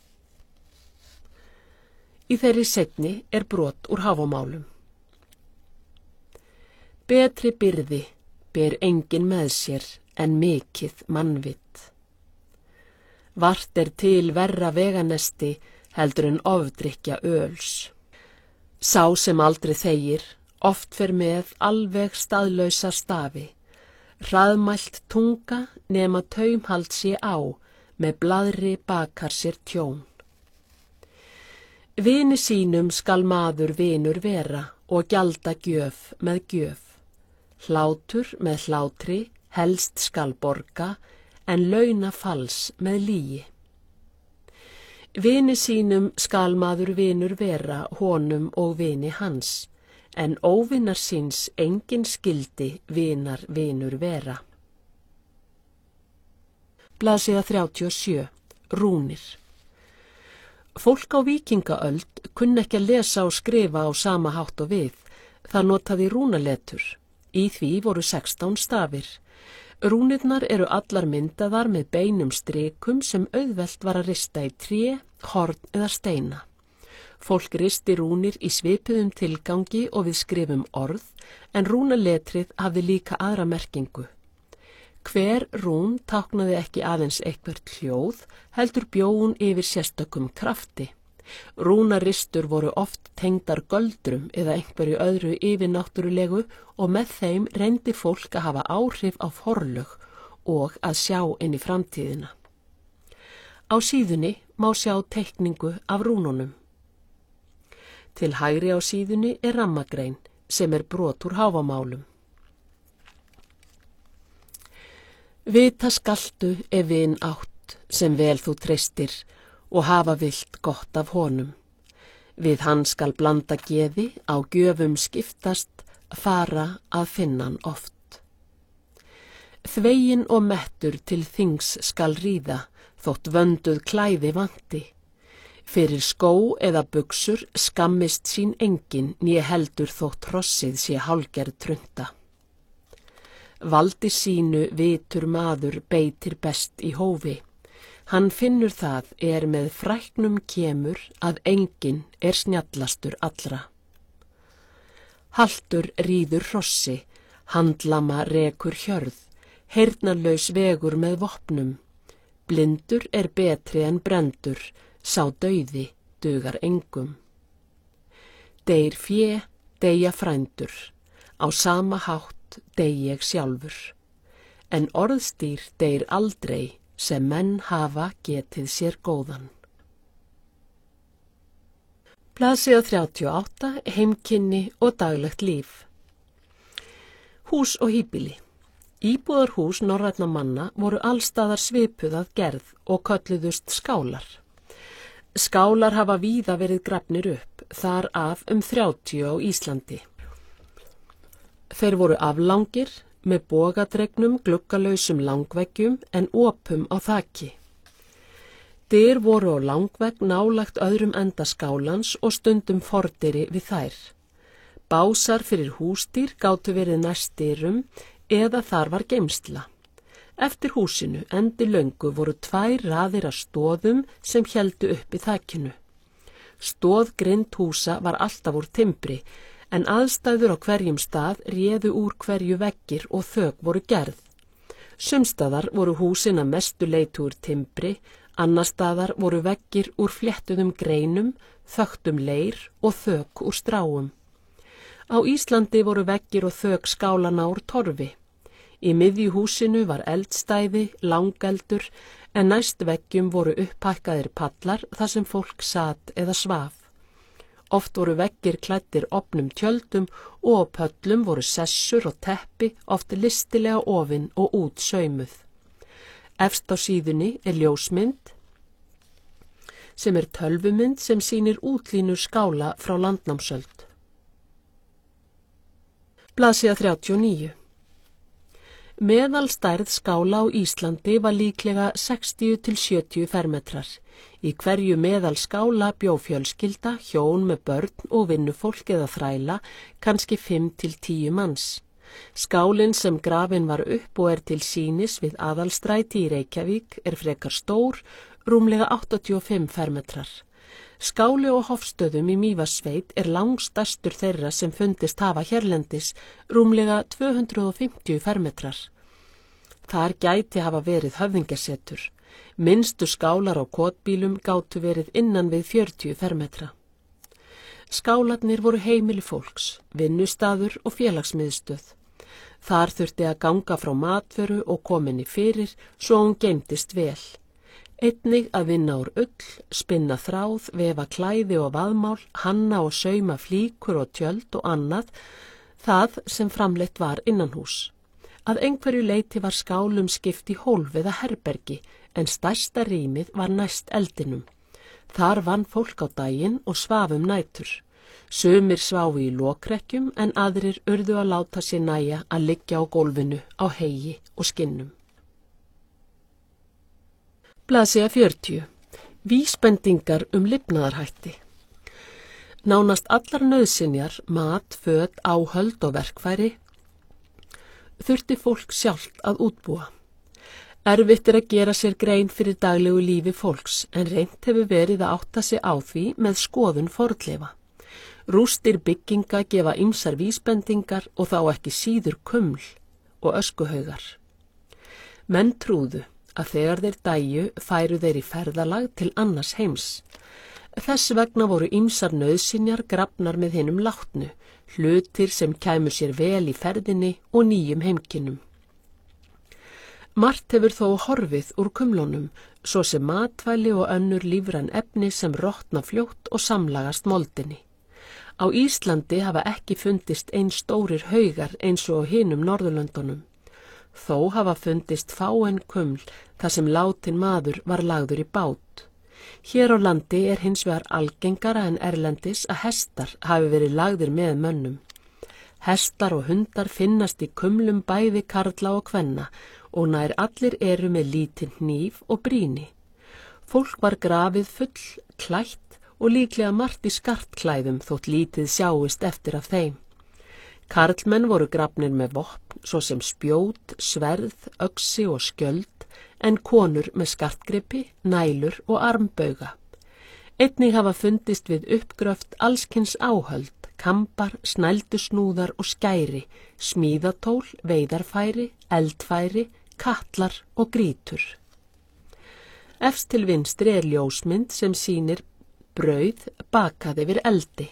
Í þeirri seinni er brot úr Hávamálum. Betri byrði ber enginn með sér en mikið mannvitt. Vart til verra veganesti heldur en ofdrykkja öls. Sá sem aldrei þegir, oft fer með alveg staðlausa stafi, hraðmælt tunga nema taumhald sé á, með blaðri bakar sér tjón. Vini sínum skal maður vinur vera og gjalda gjöf með gjöf. Hlátur með hlátri helst skal borga, en launa fals með lygi. Vini sínum skal maður vinur vera honum og vini hans, en óvinnar síns engin skildi vinar vinur vera. Blaðsíða 37. Rúnir. Fólk á víkingaöld kunni ekki að lesa og skrifa á sama hátt og við. Það notaði rúnaletur. Í því voru 16 stafir. Rúnirnar eru allar myndaðar með beinum strikum sem auðvelt var að rista í tré, horn eða steina. Fólk risti rúnir í svipuðum tilgangi og við skrifum orð, en rúnaletrið hafði líka aðra merkingu. Hver rún táknaði ekki aðeins eitthvert hljóð, heldur bjó hún yfir sérstökum krafti. Rúnaristur voru oft tengdar göldrum eða einhverju öðru yfirnáttúrulegu og með þeim reyndi fólk að hafa áhrif á forlög og að sjá inn í framtíðina. Á síðunni má sjá teikningu af rúnunum. Til hægri á síðunni er rammagrein sem er brot úr háfamálum. Vita skaltu ef vin átt sem vel þú treystir og hafa vilt gott af honum. Við hann skal blanda geði, á gjöfum skiptast, fara að finnan oft. Þvegin og mettur til þings skal ríða, þótt vönduð klæði vanti. Fyrir skó eða buxur skammist sín engin, né heldur þótt hrossið sé hálgerð trunta. Valdi sínu vitur maður beitir best í hófi. Hann finnur það með fræknum kemur að enginn snjallastur allra. Haltur ríður hrossi, handlama rekur hjörð, heyrnarlaus vegur með vopnum. Blindur betri en brendur, sá dauði dugar engum. Deyr fjö, deyja frændur, á sama hátt dey ég sjálfur, en orðstýr deyr aldrei sem menn hafa getið sér góðan. Blaðsíða 38. Heimkynni og daglegt líf. Hús og híbýli. Íbúðarhús norrænna manna voru allstaðar svipuð að gerð og kölluðust skálar. Skálar hafa víða verið grafnir upp, þar af 30 á Íslandi. Þeir voru aflangir, með bogadregnum gluggalausum langveggjum en opum á þaki. Dyr voru á langvegg nálægt öðrum enda skálans og stundum fordyri við þær. Básar fyrir húsdýr gátu verið næst dyrum eða þar var geymsla. Eftir húsinu endi löngu voru 2 raðir af stóðum sem héldu uppi þakinu. Stóðgrind húsa var alltaf úr timbri, en aðstæður á hverjum stað réðu úr hverju veggir og þök voru gerð. Sumstaðar voru húsin að mestu leyti úr timbri, annars staðar voru veggir úr fléttuðum greinum, þöktum leir og þök úr stráum. Á Íslandi voru veggir og þök skálana úr torfi. Í miðju húsinu var eldstæði, langeldur, en næst veggjum voru upphækkaðir pallar þar sem fólk sat eða svaf. Oft voru veggir klæddir opnum tjöldum og á pöllum voru sessur og teppi, oft listilega ofin og út saumuð. Efst á síðunni ljósmynd, sem tölvumynd sem sýnir útlínur skála frá landnámsöld. Blaðsíða 39. Meðalstærð skála á Íslandi var líklega 60 til 70 fermetrar. Í hverju meðal skála bjó fjölskylda, hjón með börn og vinnufólk eða þræla, kannski 5 til 10 manns. Skálinn sem grafin var upp og til sýnis við Aðalstræti í Reykjavík frekar stór, rúmlega 85 fermetrar. Skáli og Hofstöðum í Mývatnssveit langstærstur þeirra sem fundist hafa hérlendis, rúmlega 250 fermetrar. Þar gæti hafa verið höfðingjasetur. Minnstu skálar á kotbílum gátu verið innan við 40 fermetra. Skálarnir voru heimili fólks, vinnustaður og félagsmiðstöð. Þar þurfti að ganga frá matvöru og kominni fyrir svo hún geymdist vel. Einnig að vinna úr ull, spinna þráð, vefa klæði og vaðmál, hanna og sauma flíkur og tjöld og annað, það sem framleitt var innanhús. Að einhverju leyti var skálum skipt í hólf eða herbergi, en stærsta rýmið var næst eldinum. Þar vann fólk á daginn og svaf nætur. Sumir sváfu í lokrekkjum en aðrir urðu að láta sér nægja að liggja á gólfinu á heyi og skinnum. Blaðsíða 40. Vísbendingar lifnaðarhætti. Nánast allar nauðsynjar, mat, föt, áhöld og verkfæri þurfti fólk sjálft að útbúa. Erfitt að gera sér grein fyrir daglegu lífi fólks en reynt hefur verið að átta sig á því með skoðun fornleifa. Rústir bygginga gefa ýmsar vísbendingar og þá ekki síður kuml og öskuhaugar. Menn trúðu að þegar þeir dæju færu þeir í ferðalag til annars heims. Þess vegna voru ýmsar nauðsynjar grafnar með hinum látnu, hlutir sem kæmu sér vel í ferðinni og nýjum heimkinnum. Margt hefur þó horfið úr kumlunum, svo sem matvæli og önnur lífræn efni sem rotna fljótt og samlagast moldinni. Á Íslandi hafa ekki fundist eins stórir haugar eins og á hinum Norðurlöndunum. Þó hafa fundist fáein kuml þar sem látinn maður var lagður í bát. Hér á landi er hins vegar algengara en erlendis að hestar hafi verið lagðir með mönnum. Hestar og hundar finnast í kumlum bæði karla og kvenna og nær allir eru með lítinn hníf og brýni. Fólk var grafið full, klætt og líklega margt í skartklæðum þótt lítið sjáist eftir af þeim. Karlmenn voru grafnir með vopn, svo sem spjót, sverð, öxi og skjöld, en konur með skartgripi, nælur og armbauga. Einnig hafa fundist við uppgröft allskins áhöld, kambar, snældusnúðar og skæri, smíðatól, veiðarfæri, eldfæri, katlar og grýtur. Efst til vinstri er ljósmynd sem sýnir brauð bakað yfir eldi.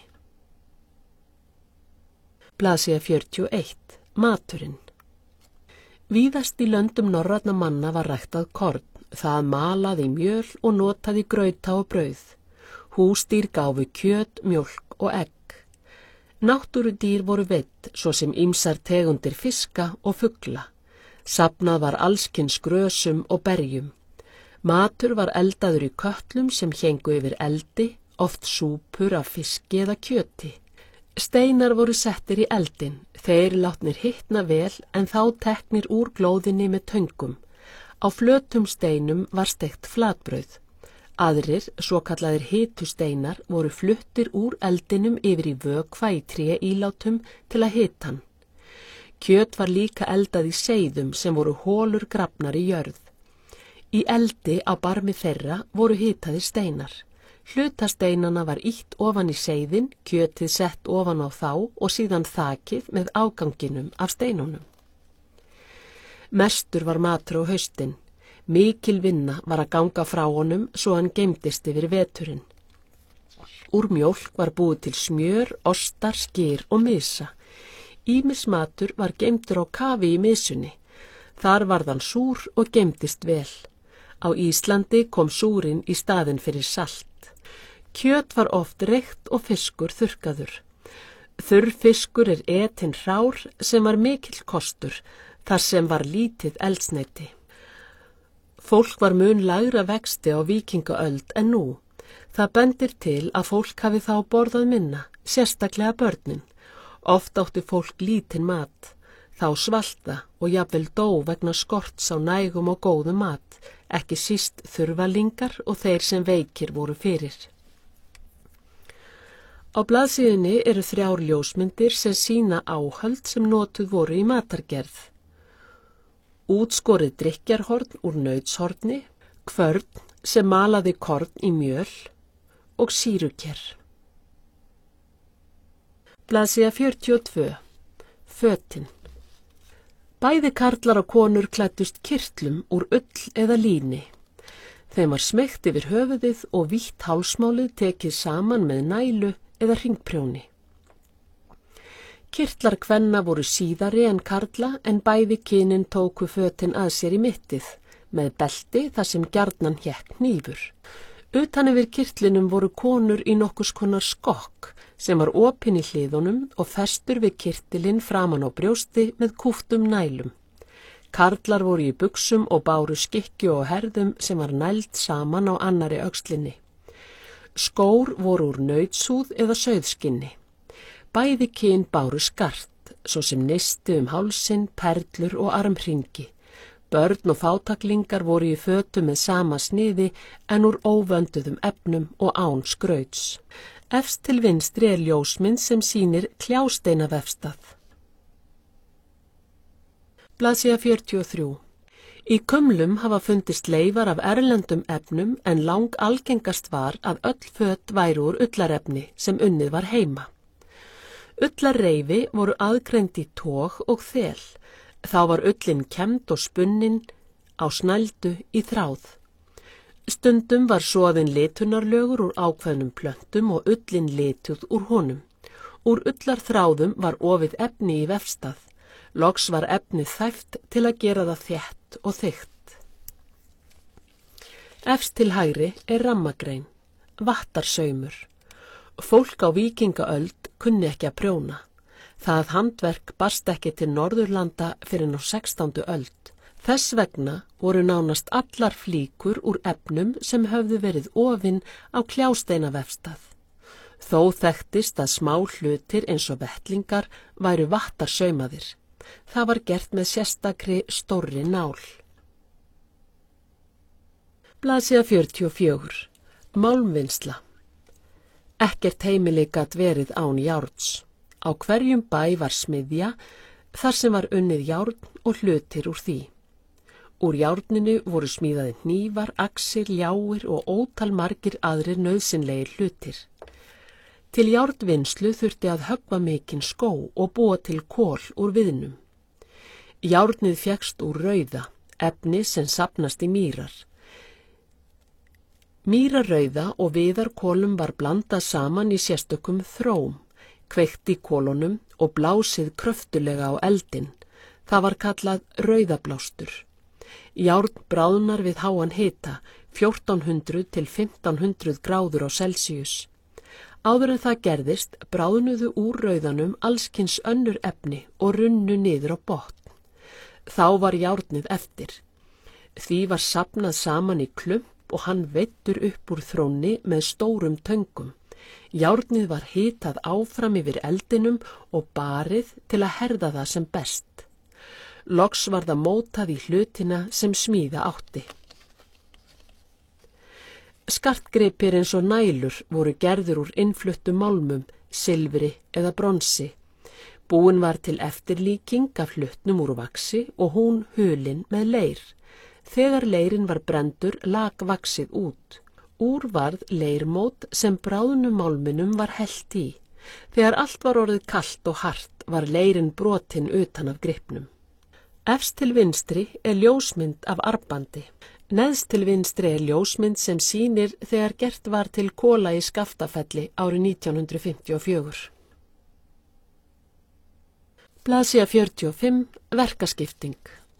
Blaðsíða 41. Maturinn. Víðast í löndum norrænna manna var ræktað korn, það malað í mjöl og notað í grauta og brauð. Húsdýr gáfu kjöt, mjólk og egg. Náttúrudýr voru veidd, svo sem ýmsar tegundir fiska og fugla. Safnað var allskins grösum og berjum. Matur var eldaður í kötlum sem héngu yfir eldi, oft súpur af fiski eða kjöti. Steinar voru settir í eldin, þeir látnir hitna vel en þá teknir úr glóðinni með töngum. Á flötum steinum var steikt flatbrauð. Aðrir, svo kallaðir hitusteinar, voru fluttir úr eldinum yfir í vökva í tréílátum til að hita hann. Kjöt var líka eldað í seiðum sem voru holur grafnar í jörð. Í eldi á barmi þeirra voru hitaðir steinar. Hlutasteinana var ýtt ofan í seiðin, kjötið sett ofan á þá og síðan þakið með áganginum af steinunum. Mestur var matur á haustin. Mikil vinna var að ganga frá honum svo hann geymdist yfir veturinn. Úr mjólk var búið til smjör, ostar, skyr og mysa. Ýmis matur var geymdur á kafi í mysunni. Þar varð hann súr og geymdist vel. Á Íslandi kom súrin í staðinn fyrir salt. Kjöt var oft reykt og fiskur þurrkaður. Þurr fiskur er etinn hrár sem var mikill kostur, þar sem var lítið eldsneyti. Fólk var mun lægra vexti á víkingaöld en nú. Það bendir til að fólk hafi þá borðað minna, sérstaklega börnin. Oft átti fólk lítinn mat. Þá svalta og jafnvel dó vegna skorts á nægum og góðum mat, ekki síst þurfalingar og þeir sem veikir voru fyrir. Á blaðsíðunni eru 3 ljósmyndir sem sýna áhöld sem notuð voru í matargerð. Útskorið drykkjarhorn úr nautshorni, kvörn sem malaði korn í mjöl og sýruker. Blaðsíða 42. Fötin. Bæði karlar og konur klæddust kirtlum úr ull eða líni. Þeim var smeygt yfir höfuðið og vítt hálsmálið tekið saman með nælu eða hringprjóni. Kirtlar kvenna voru síðari en karla en bæði kynin tóku fötin að sér í mittið, með belti þar sem gjarnan hékk hnífur. Utan yfir kirtlinum voru konur í nokkurs konar skokk sem var opinn í hliðunum og festur við kirtilinn framan á brjósti með kúptum nælum. Karlar voru í buxum og báru skikkju og herðum sem var næld saman á annari öxlinni. Skór voru úr nautshúð eða sauðskinni. Bæði kyn báru skart, svo sem neisti hálsinn, perlur og armhringi. Börn og fátaklingar voru í fötum með sama sniði en úr óvönduðum efnum og án skrauts. Efst til vinstri ljósmynd sem sýnir kljásteinavefstað. Blaðsíða 43. Í kumlum hafa fundist leifar af erlendum efnum en lang algengast var að öll föt væru úr ullarefni sem unnið var heima. Ullarreifi voru aðgreind í tog og þel. Þá var ullin kemd og spunnin á snældu í þráð. Stundum var soðin litunarlögur úr ákveðnum plöntum og ullin lituð úr honum. Úr ullarþráðum var ofið efni í vefstað. Loks var efnið þæft til að gera það þétt og þykkt. Efst til hægri rammagrein, vattarsaumur. Fólk á víkingaöld kunni ekki að prjóna. Það handverk barst ekki til Norðurlanda fyrir á 16. öld. Þess vegna voru nánast allar flíkur úr efnum sem höfðu verið ofin á kljásteinavefstað. Þó þekktist að smá hlutir eins og vettlingar væru vattarsaumaðir. Það var gert með sérstakri stórri nál. Blaðsíða 44. Málmvinnsla. Ekkert heimili gat verið án járns. Á hverjum bæ var smiðja, þar sem var unnið járn og hlutir úr því. Úr járninu voru smíðaði hnífar, axir, ljáir og ótal margir aðrir nauðsynlegir hlutir. Til járnvinnslu þurfti að höggva mikinn skó og búa til kol úr viðnum. Járnið fékkst úr rauða, efni sem safnast í mýrar. Mýrarauða og viðarkolum var blandað saman í sérstökum þróm, kveikt í kolunum og blásið kröftulega á eldinn. Það var kallað rauðablástur. Járn bráðnar við háan hita, 1400 til 1500 gráður á Celsius. Áður en það gerðist bráðnuðu úr rauðanum allskyns önnur efni og runnu niður á botn. Þá var járnið eftir. Því var safnað saman í klump og hann veiddur upp úr þrónni með stórum töngum. Járnið var hitað áfram yfir eldinum og barið til að herða það sem best. Loks var það mótað í hlutina sem smíða átti. Skartgripir eins og nælur voru gerður úr innfluttum málmum, silfri eða bronsi. Búin var til eftirlíking af hlutnum úr vaxi og hún hulin með leir. Þegar leirin var brendur lag vaxið út. Úr varð leirmót sem bráðnum málminum var hellt í. Þegar allt var orðið kalt og hart var leirin brotin utan af gripnum. Efst til vinstri ljósmynd af armbandi. Neðst til vinstri ljósmynd sem sýnir þegar gert var til kola í Skaftafelli árið 1954. Blaðsíða 45. Verkaskipting.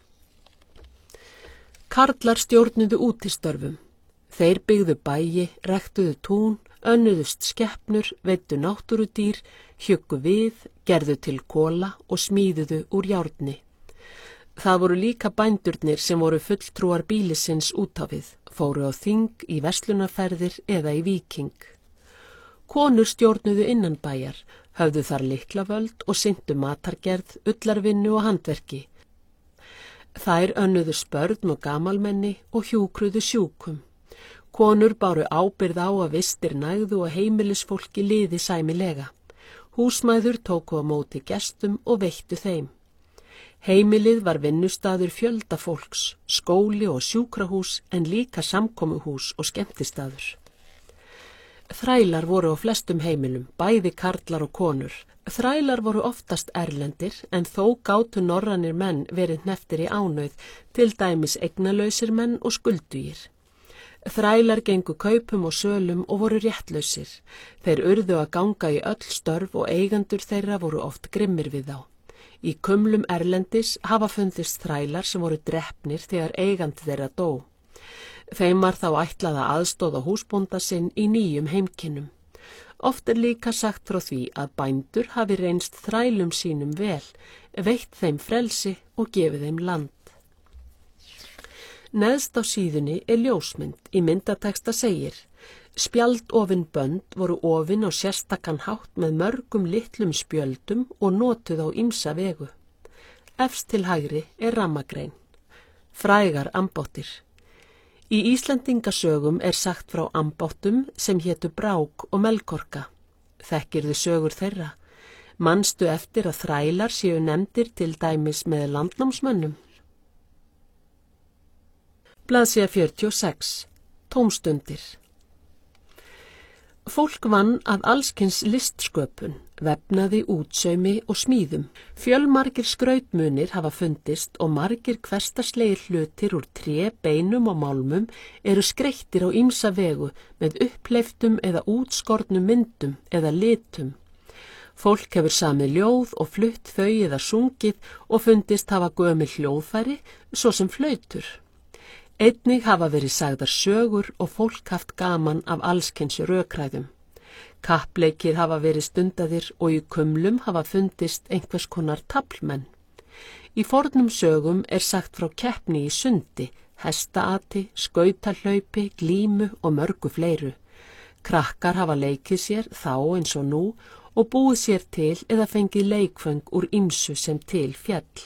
Karlar stjórnuðu útistörfum. Þeir byggðu bæi, ræktuðu tún, önnuðust skepnur, veiddu náttúrudýr, hjuggu við, gerðu til kola og smíðuðu úr járni. Það voru líka bændurnir sem voru fulltrúar býlisins út á við, fóru á þing, í verslunarferðir eða í víking. Konur stjórnuðu innan bæjar, höfðu þar lyklavöld og sinntu matargerð, ullarvinnu og handverki. Þær önnuðu spörn og gamalmenni og hjúkruðu sjúkum. Konur báru ábyrgð á að vistir nægðu og heimilisfólki liði sæmilega. Húsmæður tóku á móti gestum og veittu þeim. Heimilið var vinnustaður fjölda fólks, skóli og sjúkrahús en líka samkomuhús og skemmtistaður. Þrælar voru á flestum heimilum, bæði karlar og konur. Þrælar voru oftast erlendir en þó gátu norrænir menn verið hnepptir í ánauð, til dæmis eignalausir menn og skuldugir. Þrælar gengu kaupum og sölum og voru réttlausir. Þeir urðu að ganga í öll störf og eigendur þeirra voru oft grimmir við þá. Í kumlum erlendis hafa fundist þrælar sem voru drepnir þegar eigandi þeirra dó. Þeim var þá ætlað að aðstoða húsbónda sinn í nýjum heimkynnum. Oft líka sagt frá því að bændur hafi reynst þrælum sínum vel, veitt þeim frelsi og gefið þeim land. Neðst á síðunni ljósmynd. Í myndateksta segir: spjaldofin bönd voru ofin á sérstakan hátt með mörgum litlum spjöldum og notuð á ýmsa vegu. Efst til hægri rammagrein. Frægar ambáttir. Í Íslendingasögum sagt frá ambáttum sem hétu Brák og Melkorka. Þekkirðu sögur þeirra? Manstu eftir að þrælar séu nefndir til dæmis með landnámsmönnum? Blaðsíða 46. Tómstundir. Fólk vann að allskyns listsköpun, vefnaði, útsaumi og smíðum. Fjölmargir skrautmunir hafa fundist og margir hversdagslegir hlutir úr tré, beinum og málmum skreyttir á ýmsa vegu með uppleiftum eða útskornum myndum eða litum. Fólk hefur samið ljóð og flutt þau eða sungið og fundist hafa gömul hljóðfæri, svo sem flautur. Einnig hafa verið sagðar sögur og fólk haft gaman af allskyns rökræðum. Kappleikir hafa verið stundaðir og í kumlum hafa fundist einhvers konar taflmenn. Í fornum sögum sagt frá keppni í sundi, hestaati, skautahlaupi, glímu og mörgu fleiru. Krakkar hafa leikið sér þá eins og nú og búið sér til eða fengið leikföng úr ýmsu sem til féll.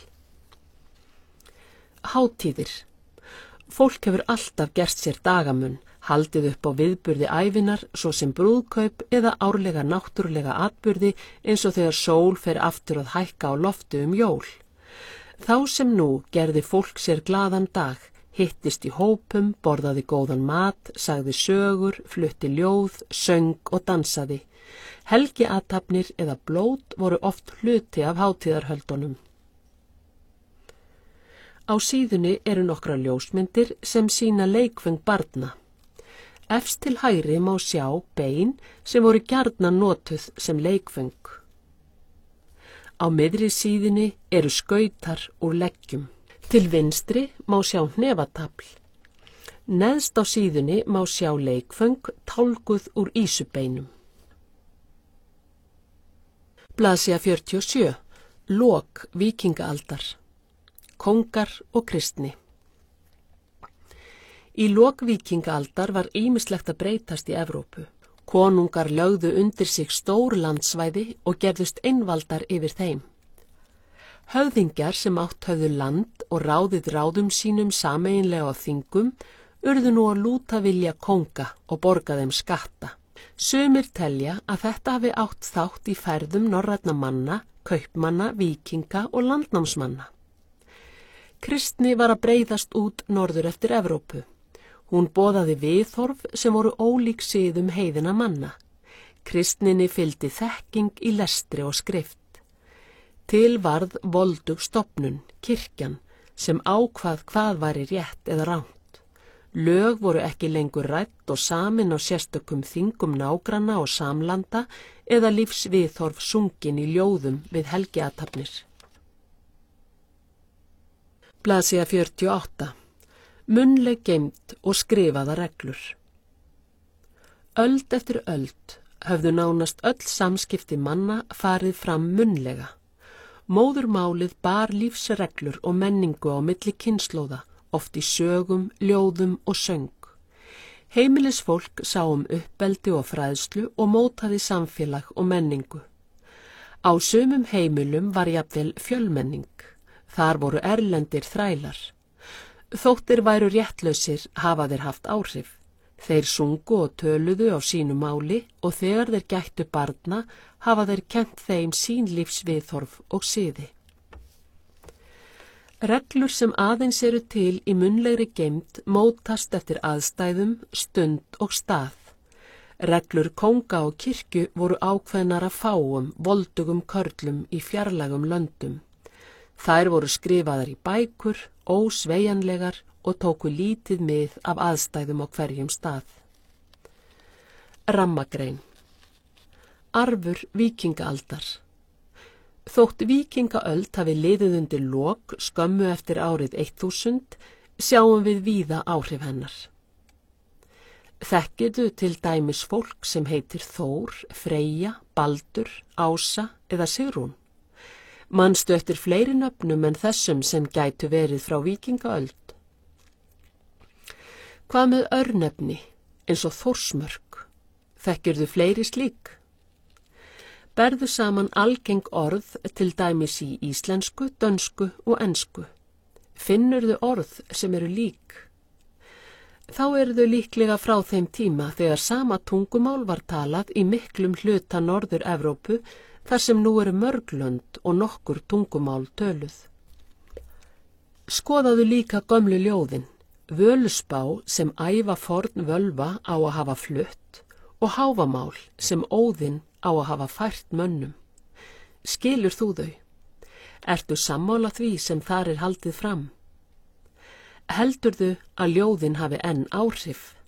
Hátíðir. Fólk hefur alltaf gert sér dagamun, haldið upp á viðburði ævinar, svo sem brúðkaup eða árlega náttúrulega atburði eins og þegar sól fer aftur að hækka á lofti jól. Þá sem nú gerði fólk sér glaðan dag, hittist í hópum, borðaði góðan mat, sagði sögur, flutti ljóð, söng og dansaði. Helgiathafnir eða blót voru oft hluti af hátíðarhöldunum. Á síðunni nokkrar ljósmyndir sem sýna leikföng barna. Efst til hægri má sjá bein sem voru gjarnan notuð sem leikföng. Á miðri síðunni skautar úr leggjum. Til vinstri má sjá hnefatafl. Neðst á síðunni má sjá leikföng tálguð úr ísubeinum. Blaðsíða 47. Lok víkingaaldar. Kóngar og kristni. Í lok víkingaaldar var ýmislegt að breytast í Evrópu. Konungar lögðu undir sig stór landsvæði og gerðust einvaldar yfir þeim. Höfðingjar sem átt höfðu land og ráðið ráðum sínum sameiginlega á þingum urðu nú að lúta vilja kónga og borga þeim skatta. Sumir telja að þetta hafi átt þátt í ferðum norrænna manna, kaupmanna, víkinga og landnámsmanna. Kristni var að breiðast út norður eftir Evrópu. Hún boðaði viðhorf sem voru ólík siðum heiðinna manna. Kristninni fylgdi þekking í lestri og skrift. Til varð voldug stofnun, kirkjan, sem ákvað hvað væri rétt eða rangt. Lög voru ekki lengur rædd og samin á sérstökum þingum nágranna og samlanda eða lífsviðhorf sungin í ljóðum við helgiathafnir. Blaðsíða 48. Munnleg geymd og skrifaða reglur. Öld eftir öld höfðu nánast öll samskipti manna farið fram munnlega. Móðurmálið bar lífsreglur og menningu á milli kynslóða, oft í sögum, ljóðum og söng. Heimilisfólk sá uppeldi og fræðslu og mótaði samfélag og menningu. Á sumum heimilum var jafnvel fjölmenning. Þar voru erlendir þrælar. Þóttir væru réttlausir hafa þeir haft áhrif. Þeir sungu og töluðu á sínu máli og þegar þeir gættu barna hafa þeir kennt þeim sín lífsviðhorf og siði. Reglur sem aðeins til í munnlegri geymd mótast eftir aðstæðum, stund og stað. Reglur kónga og kirkju voru ákveðnar af fáum, voldugum körlum í fjarlægum löndum. Þær voru skrifaðar í bækur, ósveigjanlegar og tóku lítið mið af aðstæðum á hverjum stað. Rammagrein. Arfur víkingaaldar. Þótt víkingaöld hafi liðið undir lok skömmu eftir árið 1000, sjáum við víða áhrif hennar. Þekkirðu til dæmis fólk sem heitir Þór, Freyja, Baldur, Ása eða Sigrún? Manstu eftir fleiri nöfnum en þessum sem gætu verið frá víkingaöld? Hvað með örnefni, eins og Þórsmörk? Þekkirðu fleiri slík? Berðu saman algeng orð til dæmis í íslensku, dönsku og ensku. Finnurðu orð sem eru lík? Þá eru þau líklega frá þeim tíma þegar sama tungumál var talað í miklum hluta Norður-Evrópu þar sem nú eru mörg lönd og nokkur tungumál töluð. Skoðaðu líka gömlu ljóðin, Völuspá sem æva forn völva á að hafa flutt og Háfamál sem Óðinn á að hafa fært mönnum. Skilur þú þau? Ertu sammála því sem þar er haldið fram? Heldurðu að ljóðin hafi enn áhrif?